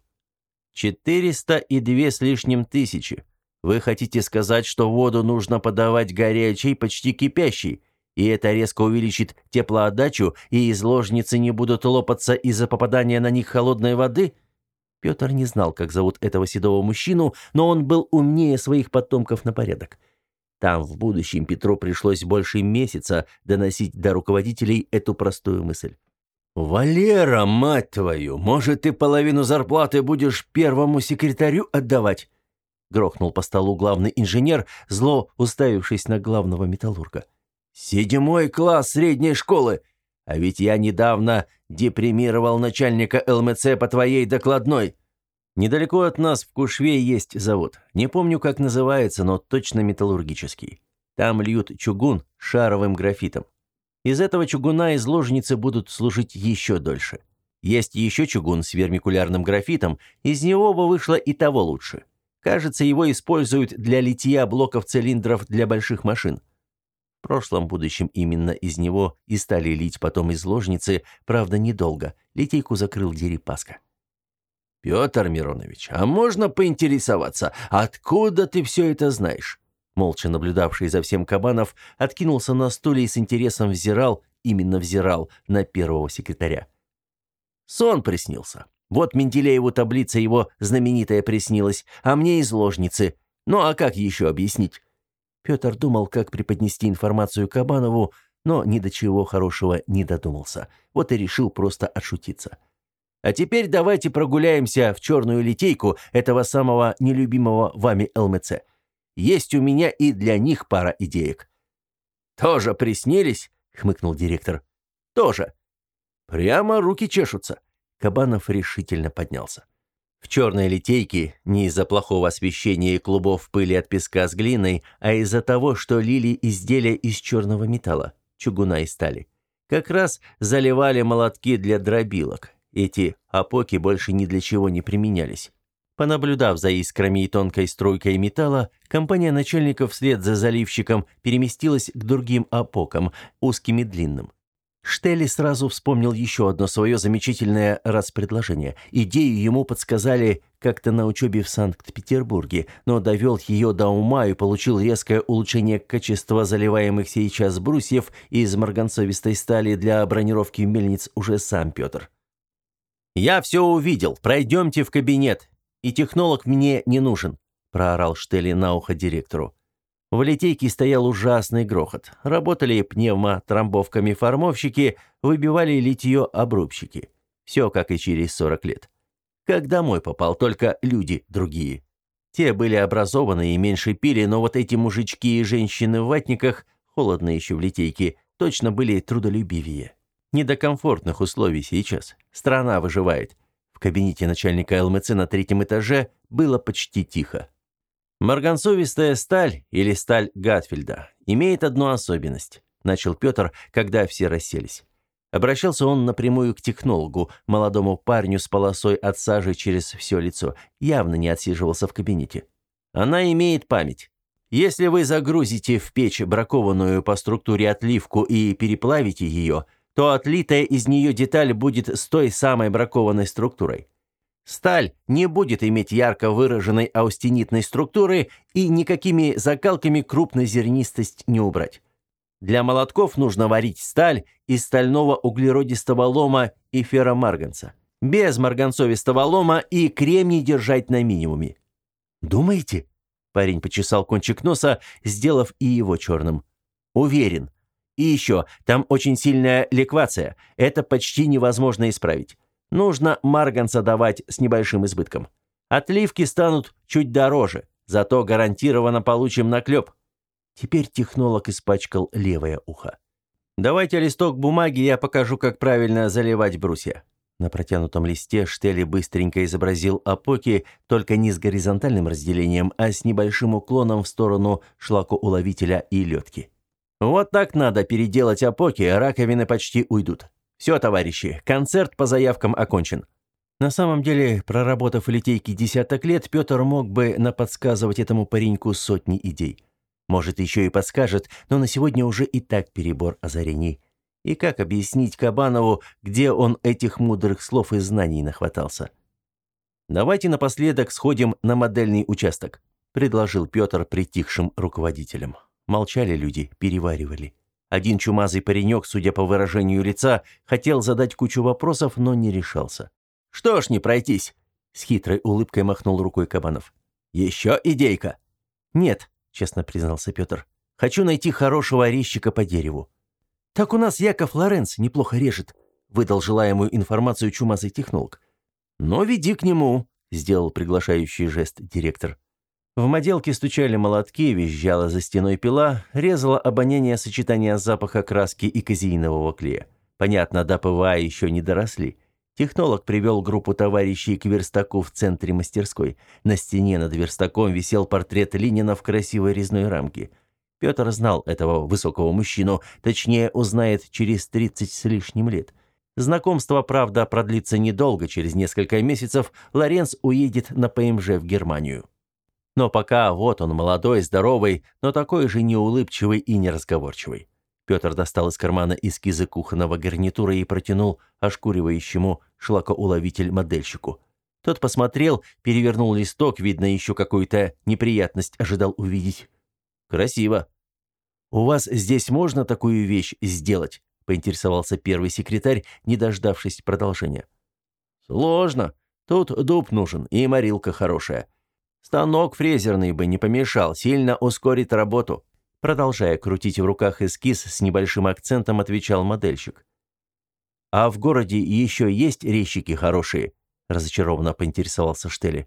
«Четыреста и две с лишним тысячи. Вы хотите сказать, что воду нужно подавать горячей, почти кипящей, и это резко увеличит теплоотдачу, и изложницы не будут лопаться из-за попадания на них холодной воды?» Петр не знал, как зовут этого седого мужчину, но он был умнее своих потомков на порядок. Там в будущем Петру пришлось больше месяца доносить до руководителей эту простую мысль. «Валера, мать твою, может, ты половину зарплаты будешь первому секретарю отдавать?» Грохнул по столу главный инженер, зло уставившись на главного металлурга. «Седьмой класс средней школы! А ведь я недавно депримировал начальника ЛМЦ по твоей докладной. Недалеко от нас в Кушве есть завод. Не помню, как называется, но точно металлургический. Там льют чугун шаровым графитом. Из этого чугуна изложницы будут служить еще дольше. Есть еще чугун с вермикулярным графитом, из него бы вышло и того лучше. Кажется, его используют для литья блоков цилиндров для больших машин. В прошлом будущем именно из него и стали лить потом изложницы, правда, недолго. Литейку закрыл Дерипаска. «Петр Миронович, а можно поинтересоваться, откуда ты все это знаешь?» Молча наблюдавший за всем Кабанов откинулся на стуле и с интересом взирал, именно взирал, на первого секретаря. «Сон приснился. Вот Менделееву таблица его знаменитая приснилась, а мне изложницы. Ну а как еще объяснить?» Петр думал, как преподнести информацию Кабанову, но ни до чего хорошего не додумался. Вот и решил просто отшутиться. «А теперь давайте прогуляемся в черную литейку этого самого нелюбимого вами ЛМЦ. Есть у меня и для них пара идеек». «Тоже приснились?» — хмыкнул директор. «Тоже. Прямо руки чешутся». Кабанов решительно поднялся. В черной литейке не из-за плохого освещения и клубов пыли от песка с глиной, а из-за того, что лили изделия из черного металла, чугуна и стали. Как раз заливали молотки для дробилок. Эти опоки больше ни для чего не применялись. Понаблюдав за искрами и тонкой струйкой металла, компания начальников вслед за заливщиком переместилась к другим опокам, узким и длинным. Штелли сразу вспомнил еще одно свое замечательное распредложение. Идею ему подсказали как-то на учебе в Санкт-Петербурге, но довел ее до ума и получил резкое улучшение качества заливаемых сейчас брусьев из марганцовистой стали для бронировки мельниц уже сам Петр. «Я все увидел. Пройдемте в кабинет. И технолог мне не нужен», – проорал Штелли на ухо директору. В литейке стоял ужасный грохот. Работали пневмотрамбовками формовщики, выбивали литье обрубщики. Все как и через сорок лет. Как домой попал, только люди другие. Те были образованные и меньше пили, но вот эти мужички и женщины в ватниках, холодно еще в литейке, точно были трудолюбивее. Не до комфортных условий сейчас. Страна выживает. В кабинете начальника ЛМЦ на третьем этаже было почти тихо. «Марганцовистая сталь, или сталь Гатфельда, имеет одну особенность», – начал Петр, когда все расселись. Обращался он напрямую к технологу, молодому парню с полосой от сажи через все лицо, явно не отсиживался в кабинете. «Она имеет память. Если вы загрузите в печь бракованную по структуре отливку и переплавите ее, то отлитая из нее деталь будет с той самой бракованной структурой. Сталь не будет иметь ярко выраженной аустенитной структуры и никакими закалками крупнозернистость не убрать. Для молотков нужно варить сталь из стального углеродистого лома и ферромарганца. Без марганцовистого лома и кремний держать на минимуме». «Думаете?» – парень почесал кончик носа, сделав и его черным. «Уверен. И еще, там очень сильная ликвация. Это почти невозможно исправить. Нужно марганца давать с небольшим избытком. Отливки станут чуть дороже, зато гарантированно получим наклеп». Теперь технолог испачкал левое ухо. «Давайте листок бумаги, я покажу, как правильно заливать брусья». На протянутом листе Штелли быстренько изобразил опоки, только не с горизонтальным разделением, а с небольшим уклоном в сторону шлакоуловителя и лётки. «Вот так надо переделать опоки, раковины почти уйдут. Все, товарищи, концерт по заявкам окончен». На самом деле, проработав в литейке десяток лет, Петр мог бы наподсказывать этому пареньку сотни идей. Может, еще и подскажет, но на сегодня уже и так перебор озарений. И как объяснить Кабанову, где он этих мудрых слов и знаний нахватался? «Давайте напоследок сходим на модельный участок», – предложил Петр притихшим руководителям. Молчали люди, переваривали. Один чумазый паренек, судя по выражению лица, хотел задать кучу вопросов, но не решался. «Что ж не пройтись?» – с хитрой улыбкой махнул рукой Кабанов. «Еще идейка?» «Нет», – честно признался Петр. «Хочу найти хорошего резчика по дереву». «Так у нас Яков Лоренц неплохо режет», – выдал желаемую информацию чумазый технолог. «Но веди к нему», — сделал приглашающий жест директор. В моделке стучали молотки, визжала за стеной пила, резала обоняние сочетания запаха краски и казеинового клея. Понятно, до ПВА еще не доросли. Технолог привел группу товарищей к верстаку в центре мастерской. На стене над верстаком висел портрет Ленина в красивой резной рамке. Петр знал этого высокого мужчину, точнее, узнает через тридцать с лишним лет. Знакомство, правда, продлится недолго, через несколько месяцев Лоренц уедет на ПМЖ в Германию. Но пока вот он молодой, здоровый, но такой же неулыбчивый и неразговорчивый. Петр достал из кармана эскизы кухонного гарнитура и протянул ошкуривающему шлакоуловитель-модельщику. Тот посмотрел, перевернул листок, видно, еще какую-то неприятность ожидал увидеть. «Красиво». «У вас здесь можно такую вещь сделать?» — поинтересовался первый секретарь, не дождавшись продолжения. «Сложно. Тут дуб нужен и морилка хорошая. Станок фрезерный бы не помешал, сильно ускорит работу». Продолжая крутить в руках эскиз, с небольшим акцентом отвечал модельщик. «А в городе еще есть резчики хорошие?» – разочарованно поинтересовался Штели.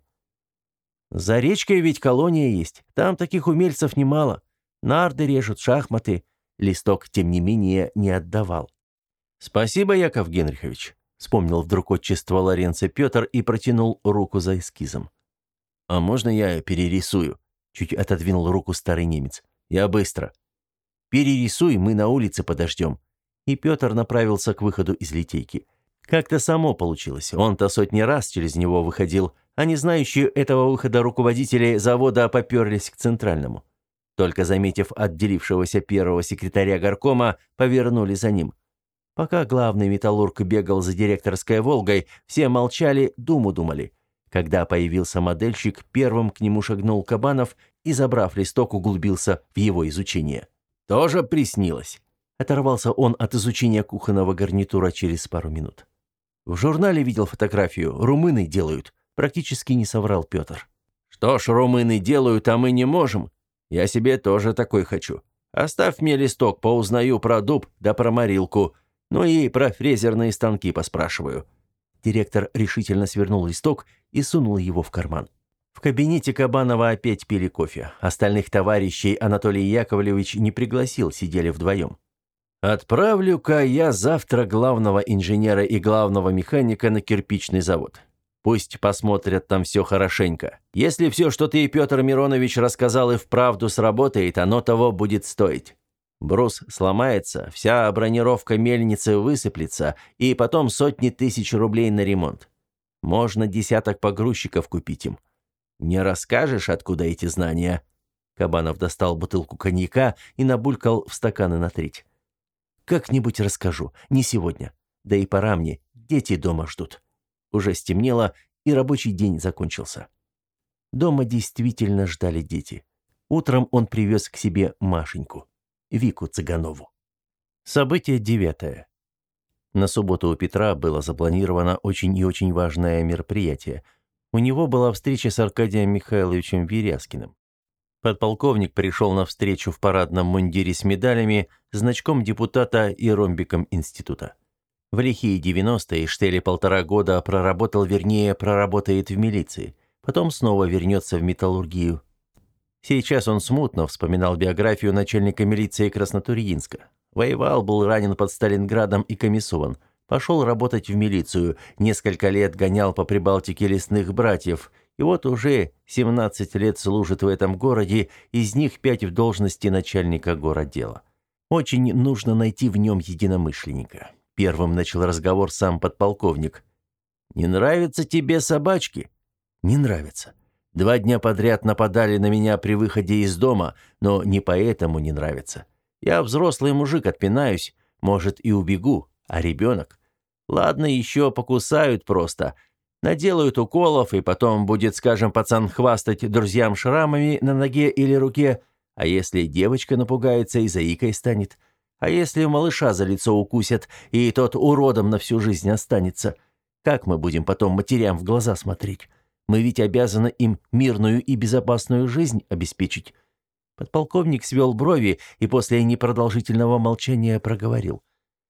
«За речкой ведь колония есть. Там таких умельцев немало. Нарды режут, шахматы». Листок, тем не менее, не отдавал. «Спасибо, Яков Генрихович», – вспомнил вдруг отчество Лоренца Петр и протянул руку за эскизом. «А можно я перерисую?» – чуть отодвинул руку старый немец. «Я быстро». «Перерисуй, мы на улице подождем». И Петр направился к выходу из литейки. Как-то само получилось. Он-то сотни раз через него выходил, а не знающие этого выхода руководители завода поперлись к центральному. Только заметив отделившегося первого секретаря горкома, повернули за ним. Пока главный металлург бегал за директорской «Волгой», все молчали, думу думали. Когда появился модельщик, первым к нему шагнул Кабанов и, забрав листок, углубился в его изучение. «Тоже приснилось?» Оторвался он от изучения кухонного гарнитура через пару минут. «В журнале видел фотографию. Румыны делают», — практически не соврал Петр. «Что ж румыны делают, а мы не можем? Я себе тоже такой хочу. Оставь мне листок, поузнаю про дуб да про морилку. Ну и про фрезерные станки поспрашиваю». Директор решительно свернул листок и сунул его в карман. В кабинете Кабанова опять пили кофе. Остальных товарищей Анатолий Яковлевич не пригласил, сидели вдвоем. «Отправлю-ка я завтра главного инженера и главного механика на кирпичный завод. Пусть посмотрят там все хорошенько. Если все, что ты, Петр Миронович, рассказал, и вправду сработает, оно того будет стоить. Брус сломается, вся бронировка мельницы высыплется, и потом сотни тысяч рублей на ремонт. Можно десяток погрузчиков купить им. Не расскажешь, откуда эти знания?» Кабанов достал бутылку коньяка и набулькал в стаканы на треть. «Как-нибудь расскажу, не сегодня. Да и пора мне, дети дома ждут». Уже стемнело, и рабочий день закончился. Дома действительно ждали дети. Утром он привез к себе Машеньку, Вику Цыганову. Событие девятое. На субботу у Петра было запланировано очень и очень важное мероприятие. У него была встреча с Аркадием Михайловичем Веряскиным. Подполковник пришел на встречу в парадном мундире с медалями, значком депутата и ромбиком института. В лихие девяностые Штели полтора года проработал, вернее, проработает в милиции. Потом снова вернется в металлургию. Сейчас он смутно вспоминал биографию начальника милиции Краснотурьинска. Воевал, был ранен под Сталинградом и комиссован. Пошел работать в милицию. Несколько лет гонял по Прибалтике лесных братьев. И вот уже семнадцать лет служит в этом городе, из них пять в должности начальника городдела. Очень нужно найти в нем единомышленника. Первым начал разговор сам подполковник. «Не нравятся тебе собачки?» «Не нравятся. Два дня подряд нападали на меня при выходе из дома, но не поэтому не нравятся. Я взрослый мужик, отпинаюсь, может, и убегу, а ребенок? Ладно, еще покусают просто, наделают уколов, и потом будет, скажем, пацан хвастать друзьям шрамами на ноге или руке, а если девочка напугается и заикой станет? А если малыша за лицо укусят, и тот уродом на всю жизнь останется? Как мы будем потом матерям в глаза смотреть? Мы ведь обязаны им мирную и безопасную жизнь обеспечить». Подполковник свел брови и после непродолжительного молчания проговорил.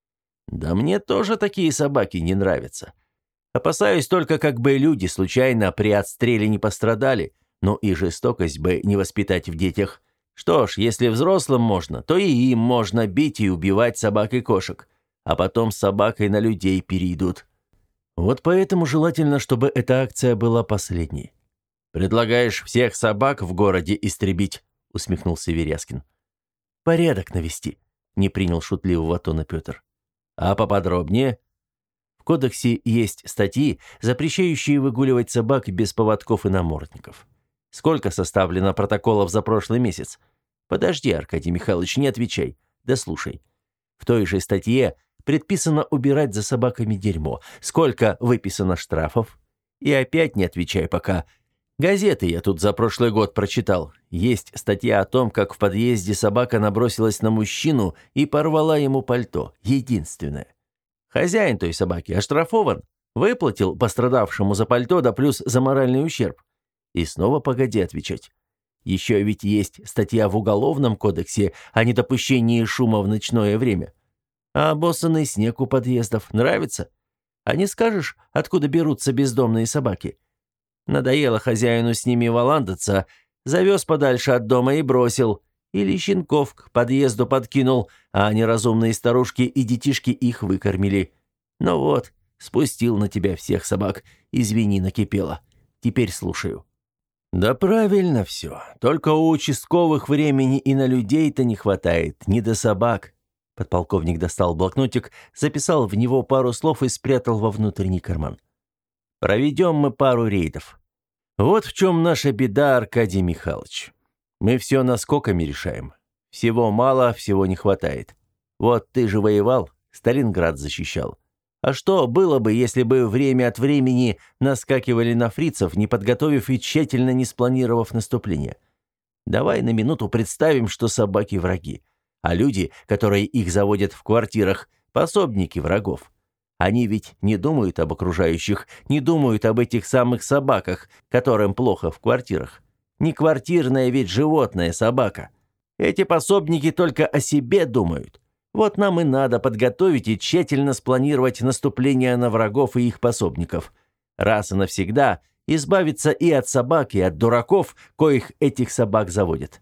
Да мне тоже такие собаки не нравятся. Опасаюсь только, как бы люди случайно при отстреле не пострадали, но и жестокость бы не воспитать в детях. Что ж, если взрослым можно, то и им можно бить и убивать собак и кошек, а потом с собакой на людей перейдут. Вот поэтому желательно, чтобы эта акция была последней. «Предлагаешь всех собак в городе истребить?» — усмехнулся Веряскин. «Порядок навести», — не принял шутливого тона Петр. «А поподробнее?» В кодексе есть статьи, запрещающие выгуливать собак без поводков и намордников. Сколько составлено протоколов за прошлый месяц? Подожди, Аркадий Михайлович, не отвечай. Да слушай. В той же статье предписано убирать за собаками дерьмо. Сколько выписано штрафов? И опять не отвечай пока. Газеты я тут за прошлый год прочитал. Есть статья о том, как в подъезде собака набросилась на мужчину и порвала ему пальто. Единственное. Хозяин той собаки оштрафован. Выплатил пострадавшему за пальто, да плюс за моральный ущерб. И снова погоди отвечать. Еще ведь есть статья в Уголовном кодексе о недопущении шума в ночное время. А обоссанный снег у подъездов нравится? А не скажешь, откуда берутся бездомные собаки? Надоело хозяину с ними валандаться, завез подальше от дома и бросил. Или щенков к подъезду подкинул, а неразумные старушки и детишки их выкормили. Ну вот, спустил на тебя всех собак, извини, накипело. Теперь слушаю». «Да правильно все. Только у участковых времени и на людей-то не хватает, не до собак». Подполковник достал блокнотик, записал в него пару слов и спрятал во внутренний карман. «Проведем мы пару рейдов. Вот в чем наша беда, Аркадий Михайлович. Мы все наскоками решаем. Всего мало, всего не хватает. Вот ты же воевал, Сталинград защищал. А что было бы, если бы время от времени наскакивали на фрицев, не подготовив и тщательно не спланировав наступление? Давай на минуту представим, что собаки враги, а люди, которые их заводят в квартирах, пособники врагов. Они ведь не думают об окружающих, не думают об этих самых собаках, которым плохо в квартирах. Не квартирная ведь животное собака. Эти пособники только о себе думают. Вот нам и надо подготовить и тщательно спланировать наступление на врагов и их пособников. Раз и навсегда избавиться и от собак, и от дураков, коих этих собак заводят.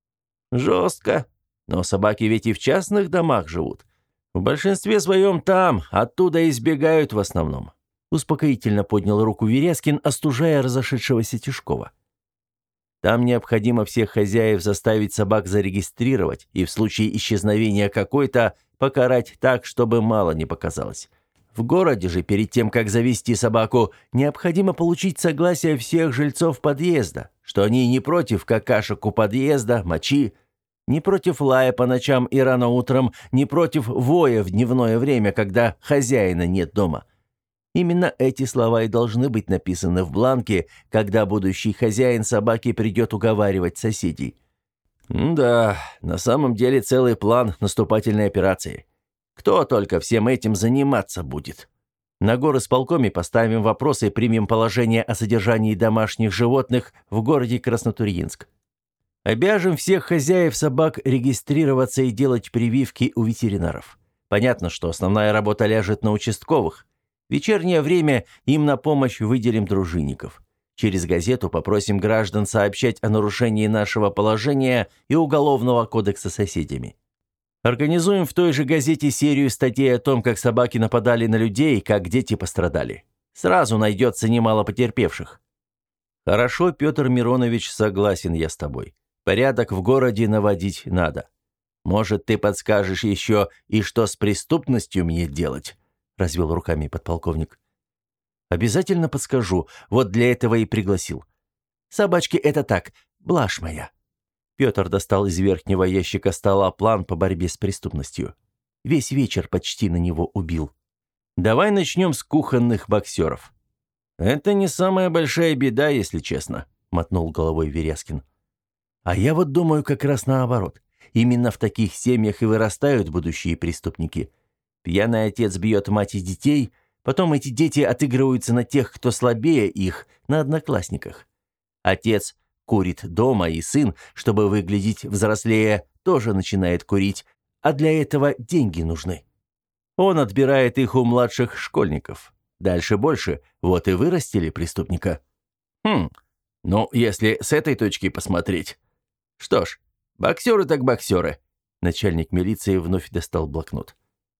Жестко. Но собаки ведь и в частных домах живут. В большинстве своем там, оттуда избегают в основном. Успокоительно поднял руку Веряскин, остужая разошедшегося Тишкова. Там необходимо всех хозяев заставить собак зарегистрировать и в случае исчезновения какой-то покарать так, чтобы мало не показалось. В городе же перед тем, как завести собаку, необходимо получить согласие всех жильцов подъезда, что они не против какашек у подъезда, мочи, не против лая по ночам и рано утром, не против воя в дневное время, когда хозяина нет дома. Именно эти слова и должны быть написаны в бланке, когда будущий хозяин собаки придет уговаривать соседей. Да, на самом деле целый план наступательной операции. Кто только всем этим заниматься будет? На горосполкоме поставим вопрос и примем положение о содержании домашних животных в городе Краснотурьинск. Обяжем всех хозяев собак регистрироваться и делать прививки у ветеринаров. Понятно, что основная работа ляжет на участковых. В вечернее время им на помощь выделим дружинников. Через газету попросим граждан сообщать о нарушении нашего положения и Уголовного кодекса соседями. Организуем в той же газете серию статей о том, как собаки нападали на людей, как дети пострадали. Сразу найдется немало потерпевших. Хорошо, Петр Миронович, согласен я с тобой. Порядок в городе наводить надо. Может, ты подскажешь еще, и что с преступностью мне делать? Развел руками подполковник. Обязательно подскажу, вот для этого и пригласил. Собачки — это так, блажь моя. Петр достал из верхнего ящика стола план по борьбе с преступностью. Весь вечер почти на него убил. Давай начнем с кухонных боксеров. Это не самая большая беда, если честно, мотнул головой Веряскин. А я вот думаю как раз наоборот. Именно в таких семьях и вырастают будущие преступники. Пьяный отец бьет мать и детей, потом эти дети отыгрываются на тех, кто слабее их, на одноклассниках. Отец курит дома, и сын, чтобы выглядеть взрослее, тоже начинает курить, а для этого деньги нужны. Он отбирает их у младших школьников. Дальше больше. Вот и вырастили преступника. Хм, ну, если с этой точки посмотреть. Что ж, боксеры так боксеры. Начальник милиции вновь достал блокнот.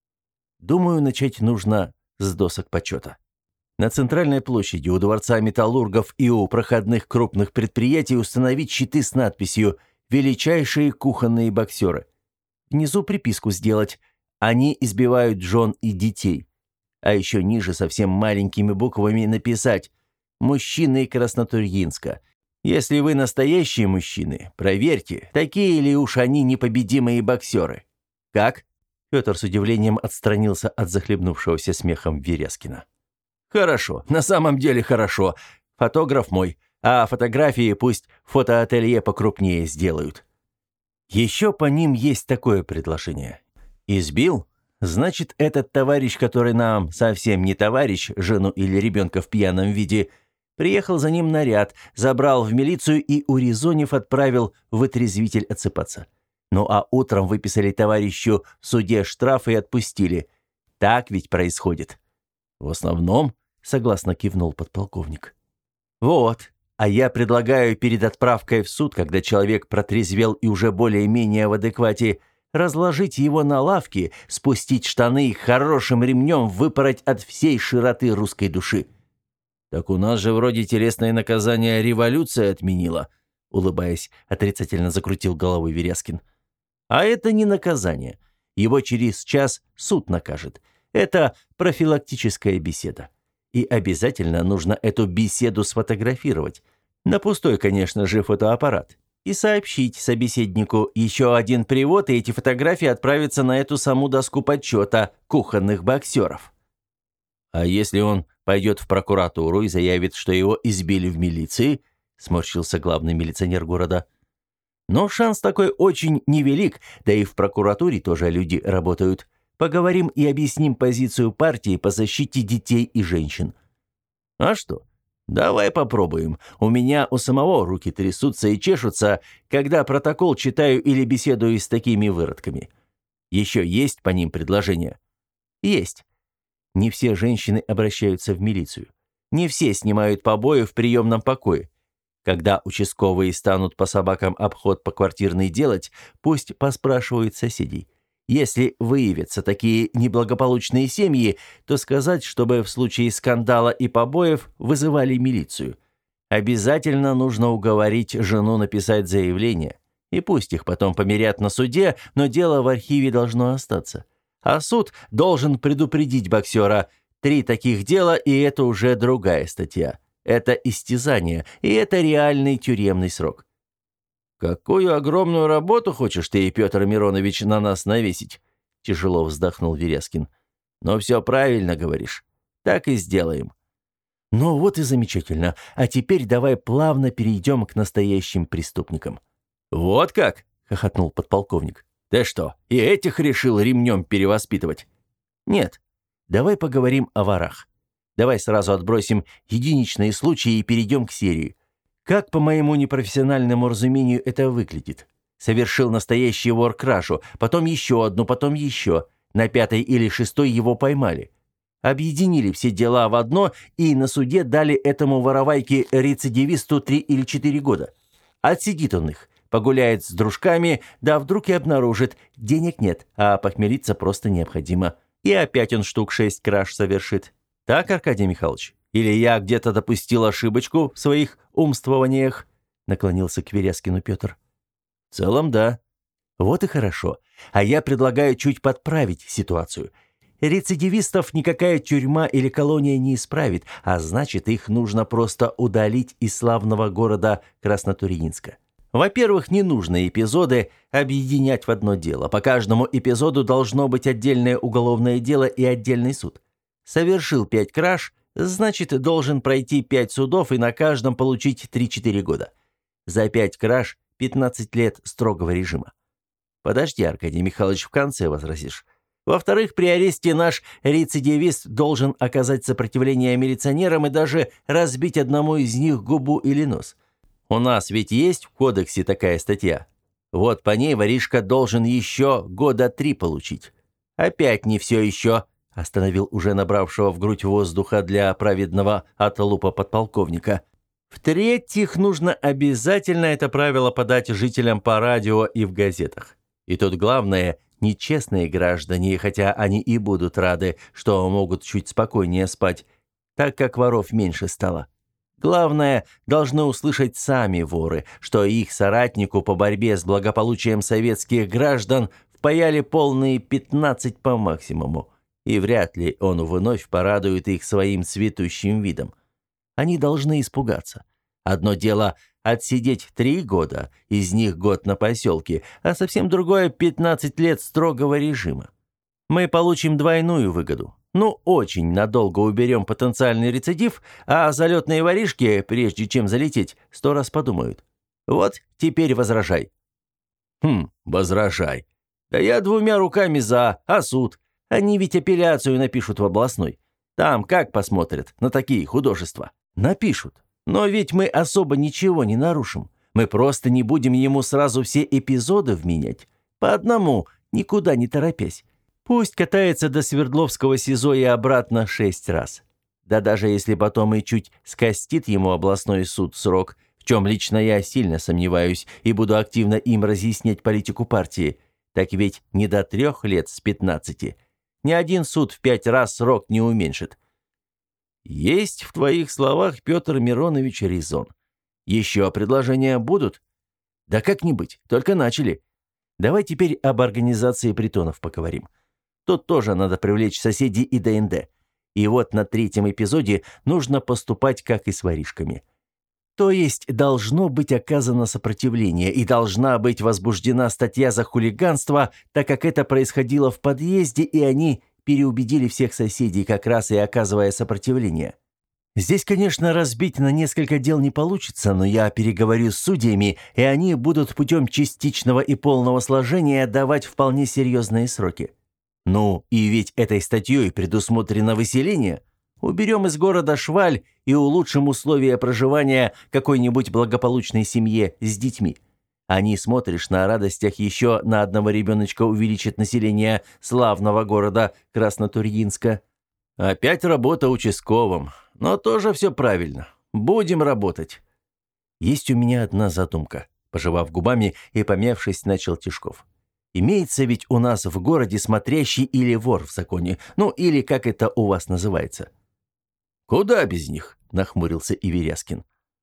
Думаю, начать нужно с досок почета. На центральной площади у Дворца металлургов и у проходных крупных предприятий установить щиты с надписью «Величайшие кухонные боксеры». Внизу приписку сделать «Они избивают жен и детей». А еще ниже совсем маленькими буквами написать «Мужчины Краснотурьинска». Если вы настоящие мужчины, проверьте, такие ли уж они непобедимые боксеры. Как? Петр с удивлением отстранился от захлебнувшегося смехом Верескина. Хорошо, на самом деле хорошо. Фотограф мой, а фотографии пусть фотоателье покрупнее сделают. Еще по ним есть такое предложение. Избил? Значит, этот товарищ, который нам совсем не товарищ, жену или ребенка в пьяном виде, приехал за ним наряд, забрал в милицию и, урезонив, отправил в отрезвитель отсыпаться. Ну а утром выписали товарищу в суде штраф и отпустили. Так ведь происходит. В основном, согласно кивнул подполковник. Вот, а я предлагаю перед отправкой в суд, когда человек протрезвел и уже более-менее в адеквате, разложить его на лавке, спустить штаны и хорошим ремнем выпороть от всей широты русской души. «Так у нас же вроде телесное наказание революция отменила», улыбаясь, отрицательно закрутил головой Верескин. «А это не наказание. Его через час суд накажет. Это профилактическая беседа. И обязательно нужно эту беседу сфотографировать. На пустой, конечно же, фотоаппарат. И сообщить собеседнику еще один привод, и эти фотографии отправятся на эту саму доску подсчета кухонных боксеров». «А если он пойдет в прокуратуру и заявит, что его избили в милиции?» — сморщился главный милиционер города. «Но шанс такой очень невелик, да и в прокуратуре тоже люди работают. Поговорим и объясним позицию партии по защите детей и женщин». «А что? Давай попробуем. У меня у самого руки трясутся и чешутся, когда протокол читаю или беседую с такими выродками. Еще есть по ним предложения?» «Есть. Не все женщины обращаются в милицию. Не все снимают побои в приемном покое. Когда участковые станут по собакам обход поквартирный делать, пусть поспрашивают соседей. Если выявятся такие неблагополучные семьи, то сказать, чтобы в случае скандала и побоев вызывали милицию. Обязательно нужно уговорить жену написать заявление. И пусть их потом помирят на суде, но дело в архиве должно остаться. А суд должен предупредить боксера. Три таких дела, и это уже другая статья. Это истязание, и это реальный тюремный срок. «Какую огромную работу хочешь ты, Петр Миронович, на нас навесить?» Тяжело вздохнул Верескин. «Но все правильно говоришь. Так и сделаем». «Ну вот и замечательно. А теперь давай плавно перейдем к настоящим преступникам». «Вот как?» — хохотнул подполковник. «Ты что, и этих решил ремнем перевоспитывать?» «Нет. Давай поговорим о ворах. Давай сразу отбросим единичные случаи и перейдем к серии. Как, по моему непрофессиональному разумению, это выглядит? Совершил настоящий вор кражу, потом еще одну, потом еще. На пятой или шестой его поймали. Объединили все дела в одно и на суде дали этому воровайке-рецидивисту три или четыре года. Отсидит он их, погуляет с дружками, да вдруг и обнаружит, денег нет, а похмелиться просто необходимо. И опять он штук шесть краж совершит. Так, Аркадий Михайлович? Или я где-то допустил ошибочку в своих умствованиях?» Наклонился к Верескину Петр. «В целом, да». «Вот и хорошо. А я предлагаю чуть подправить ситуацию. Рецидивистов никакая тюрьма или колония не исправит, а значит, их нужно просто удалить из славного города Краснотурьинска. Во-первых, не нужно эпизоды объединять в одно дело. По каждому эпизоду должно быть отдельное уголовное дело и отдельный суд. Совершил пять краж, значит, должен пройти пять судов и на каждом получить три-четыре года. За пять краж пятнадцать лет строгого режима. Подожди, Аркадий Михайлович, в конце возразишь. Во-вторых, при аресте наш рецидивист должен оказать сопротивление милиционерам и даже разбить одному из них губу или нос. У нас ведь есть в кодексе такая статья. Вот по ней воришка должен еще года три получить. Опять не все еще», — остановил уже набравшего в грудь воздуха для праведного отлупа подполковника. «В-третьих, нужно обязательно это правило подать жителям по радио и в газетах. И тут главное, нечестные граждане, хотя они и будут рады, что могут чуть спокойнее спать, так как воров меньше стало. Главное, должны услышать сами воры, что их соратнику по борьбе с благополучием советских граждан впаяли полные пятнадцать по максимуму, и вряд ли он вновь порадует их своим цветущим видом. Они должны испугаться. Одно дело отсидеть три года, из них год на поселке, а совсем другое пятнадцать лет строгого режима. Мы получим двойную выгоду. Ну, очень надолго уберем потенциальный рецидив, а залетные воришки, прежде чем залететь, сто раз подумают. Вот теперь возражай». «Хм, возражай. Да я двумя руками за, а суд? Они ведь апелляцию напишут в областной. Там как посмотрят на такие художества? Напишут. Но ведь мы особо ничего не нарушим. Мы просто не будем ему сразу все эпизоды вменять. По одному, никуда не торопясь. Пусть катается до Свердловского СИЗО и обратно шесть раз. Да даже если потом и чуть скостит ему областной суд срок, в чем лично я сильно сомневаюсь и буду активно им разъяснять политику партии, так ведь не до трех лет с пятнадцати. Ни один суд в пять раз срок не уменьшит. Есть в твоих словах, Петр Миронович, резон. Еще предложения будут? Да как не быть, только начали. Давай теперь об организации притонов поговорим. Тут тоже надо привлечь соседей и ДНД. И вот на третьем эпизоде нужно поступать, как и с воришками. То есть должно быть оказано сопротивление и должна быть возбуждена статья за хулиганство, так как это происходило в подъезде, и они переубедили всех соседей, как раз и оказывая сопротивление. Здесь, конечно, разбить на несколько дел не получится, но я переговорю с судьями, и они будут путем частичного и полного сложения давать вполне серьезные сроки. Ну, и ведь этой статьей предусмотрено выселение. Уберем из города шваль и улучшим условия проживания какой-нибудь благополучной семье с детьми. А не смотришь на радостях еще на одного ребеночка увеличит население славного города Краснотурьинска. Опять работа участковым, но тоже все правильно. Будем работать. Есть у меня одна задумка, пожевав губами и помявшись, начал Тишков. Имеется ведь у нас в городе смотрящий или вор в законе, ну или как это у вас называется. «Куда без них?» – нахмурился Иверяскин.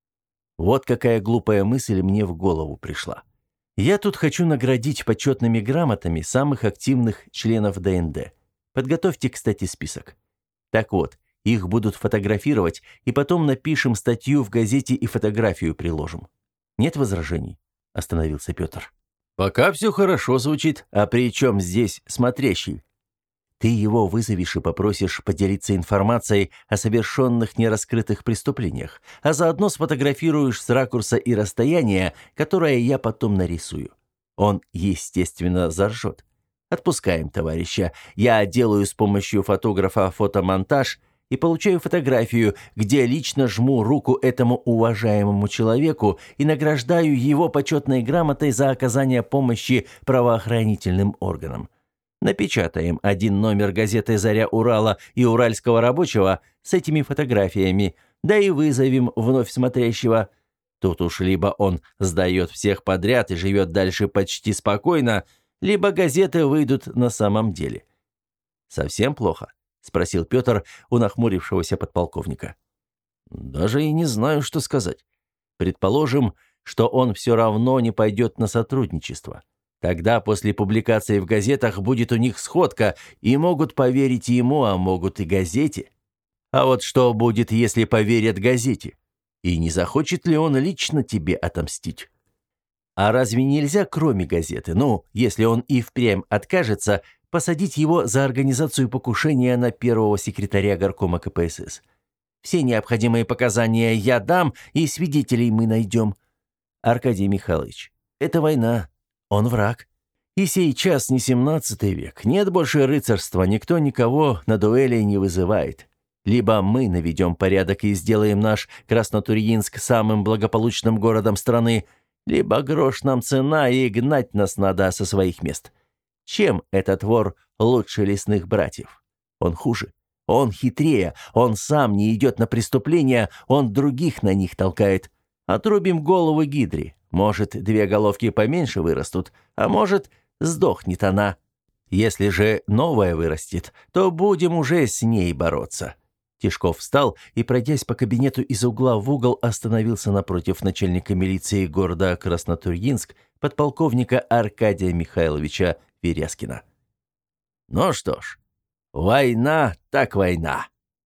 Вот какая глупая мысль мне в голову пришла. Я тут хочу наградить почетными грамотами самых активных членов ДНД. Подготовьте, кстати, список. Так вот, их будут фотографировать, и потом напишем статью в газете и фотографию приложим. Нет возражений?» – остановился Петр. «Пока все хорошо звучит, а при чем здесь смотрящий? Ты его вызовешь и попросишь поделиться информацией о совершенных нераскрытых преступлениях, а заодно сфотографируешь с ракурса и расстояния, которое я потом нарисую. Он, естественно, заржет. Отпускаем товарища. Я делаю с помощью фотографа фотомонтаж и получаю фотографию, где лично жму руку этому уважаемому человеку и награждаю его почетной грамотой за оказание помощи правоохранительным органам. Напечатаем один номер газеты «Заря Урала» и «Уральского рабочего» с этими фотографиями, да и вызовем вновь смотрящего. Тут уж либо он сдает всех подряд и живет дальше почти спокойно, либо газеты выйдут на самом деле. «Совсем плохо?» — спросил Петр у нахмурившегося подполковника. «Даже и не знаю, что сказать. Предположим, что он все равно не пойдет на сотрудничество. Тогда после публикации в газетах будет у них сходка, и могут поверить ему, а могут и газете. А вот что будет, если поверят газете? И не захочет ли он лично тебе отомстить? А разве нельзя, кроме газеты, ну, если он и впрямь откажется, посадить его за организацию покушения на первого секретаря горкома ка пэ эс эс? Все необходимые показания я дам, и свидетелей мы найдем. Аркадий Михайлович, это война. Он враг. И сейчас не семнадцатый век. Нет больше рыцарства, никто никого на дуэли не вызывает. Либо мы наведем порядок и сделаем наш Краснотурьинск самым благополучным городом страны, либо грош нам цена, и гнать нас надо со своих мест. Чем этот вор лучше лесных братьев? Он хуже. Он хитрее. Он сам не идет на преступления, он других на них толкает. Отрубим голову гидре. Может, две головки поменьше вырастут, а может, сдохнет она. Если же новая вырастет, то будем уже с ней бороться». Тишков встал и, пройдясь по кабинету из угла в угол, остановился напротив начальника милиции города Краснотурьинск, подполковника Аркадия Михайловича Верескина. «Ну что ж, война так война.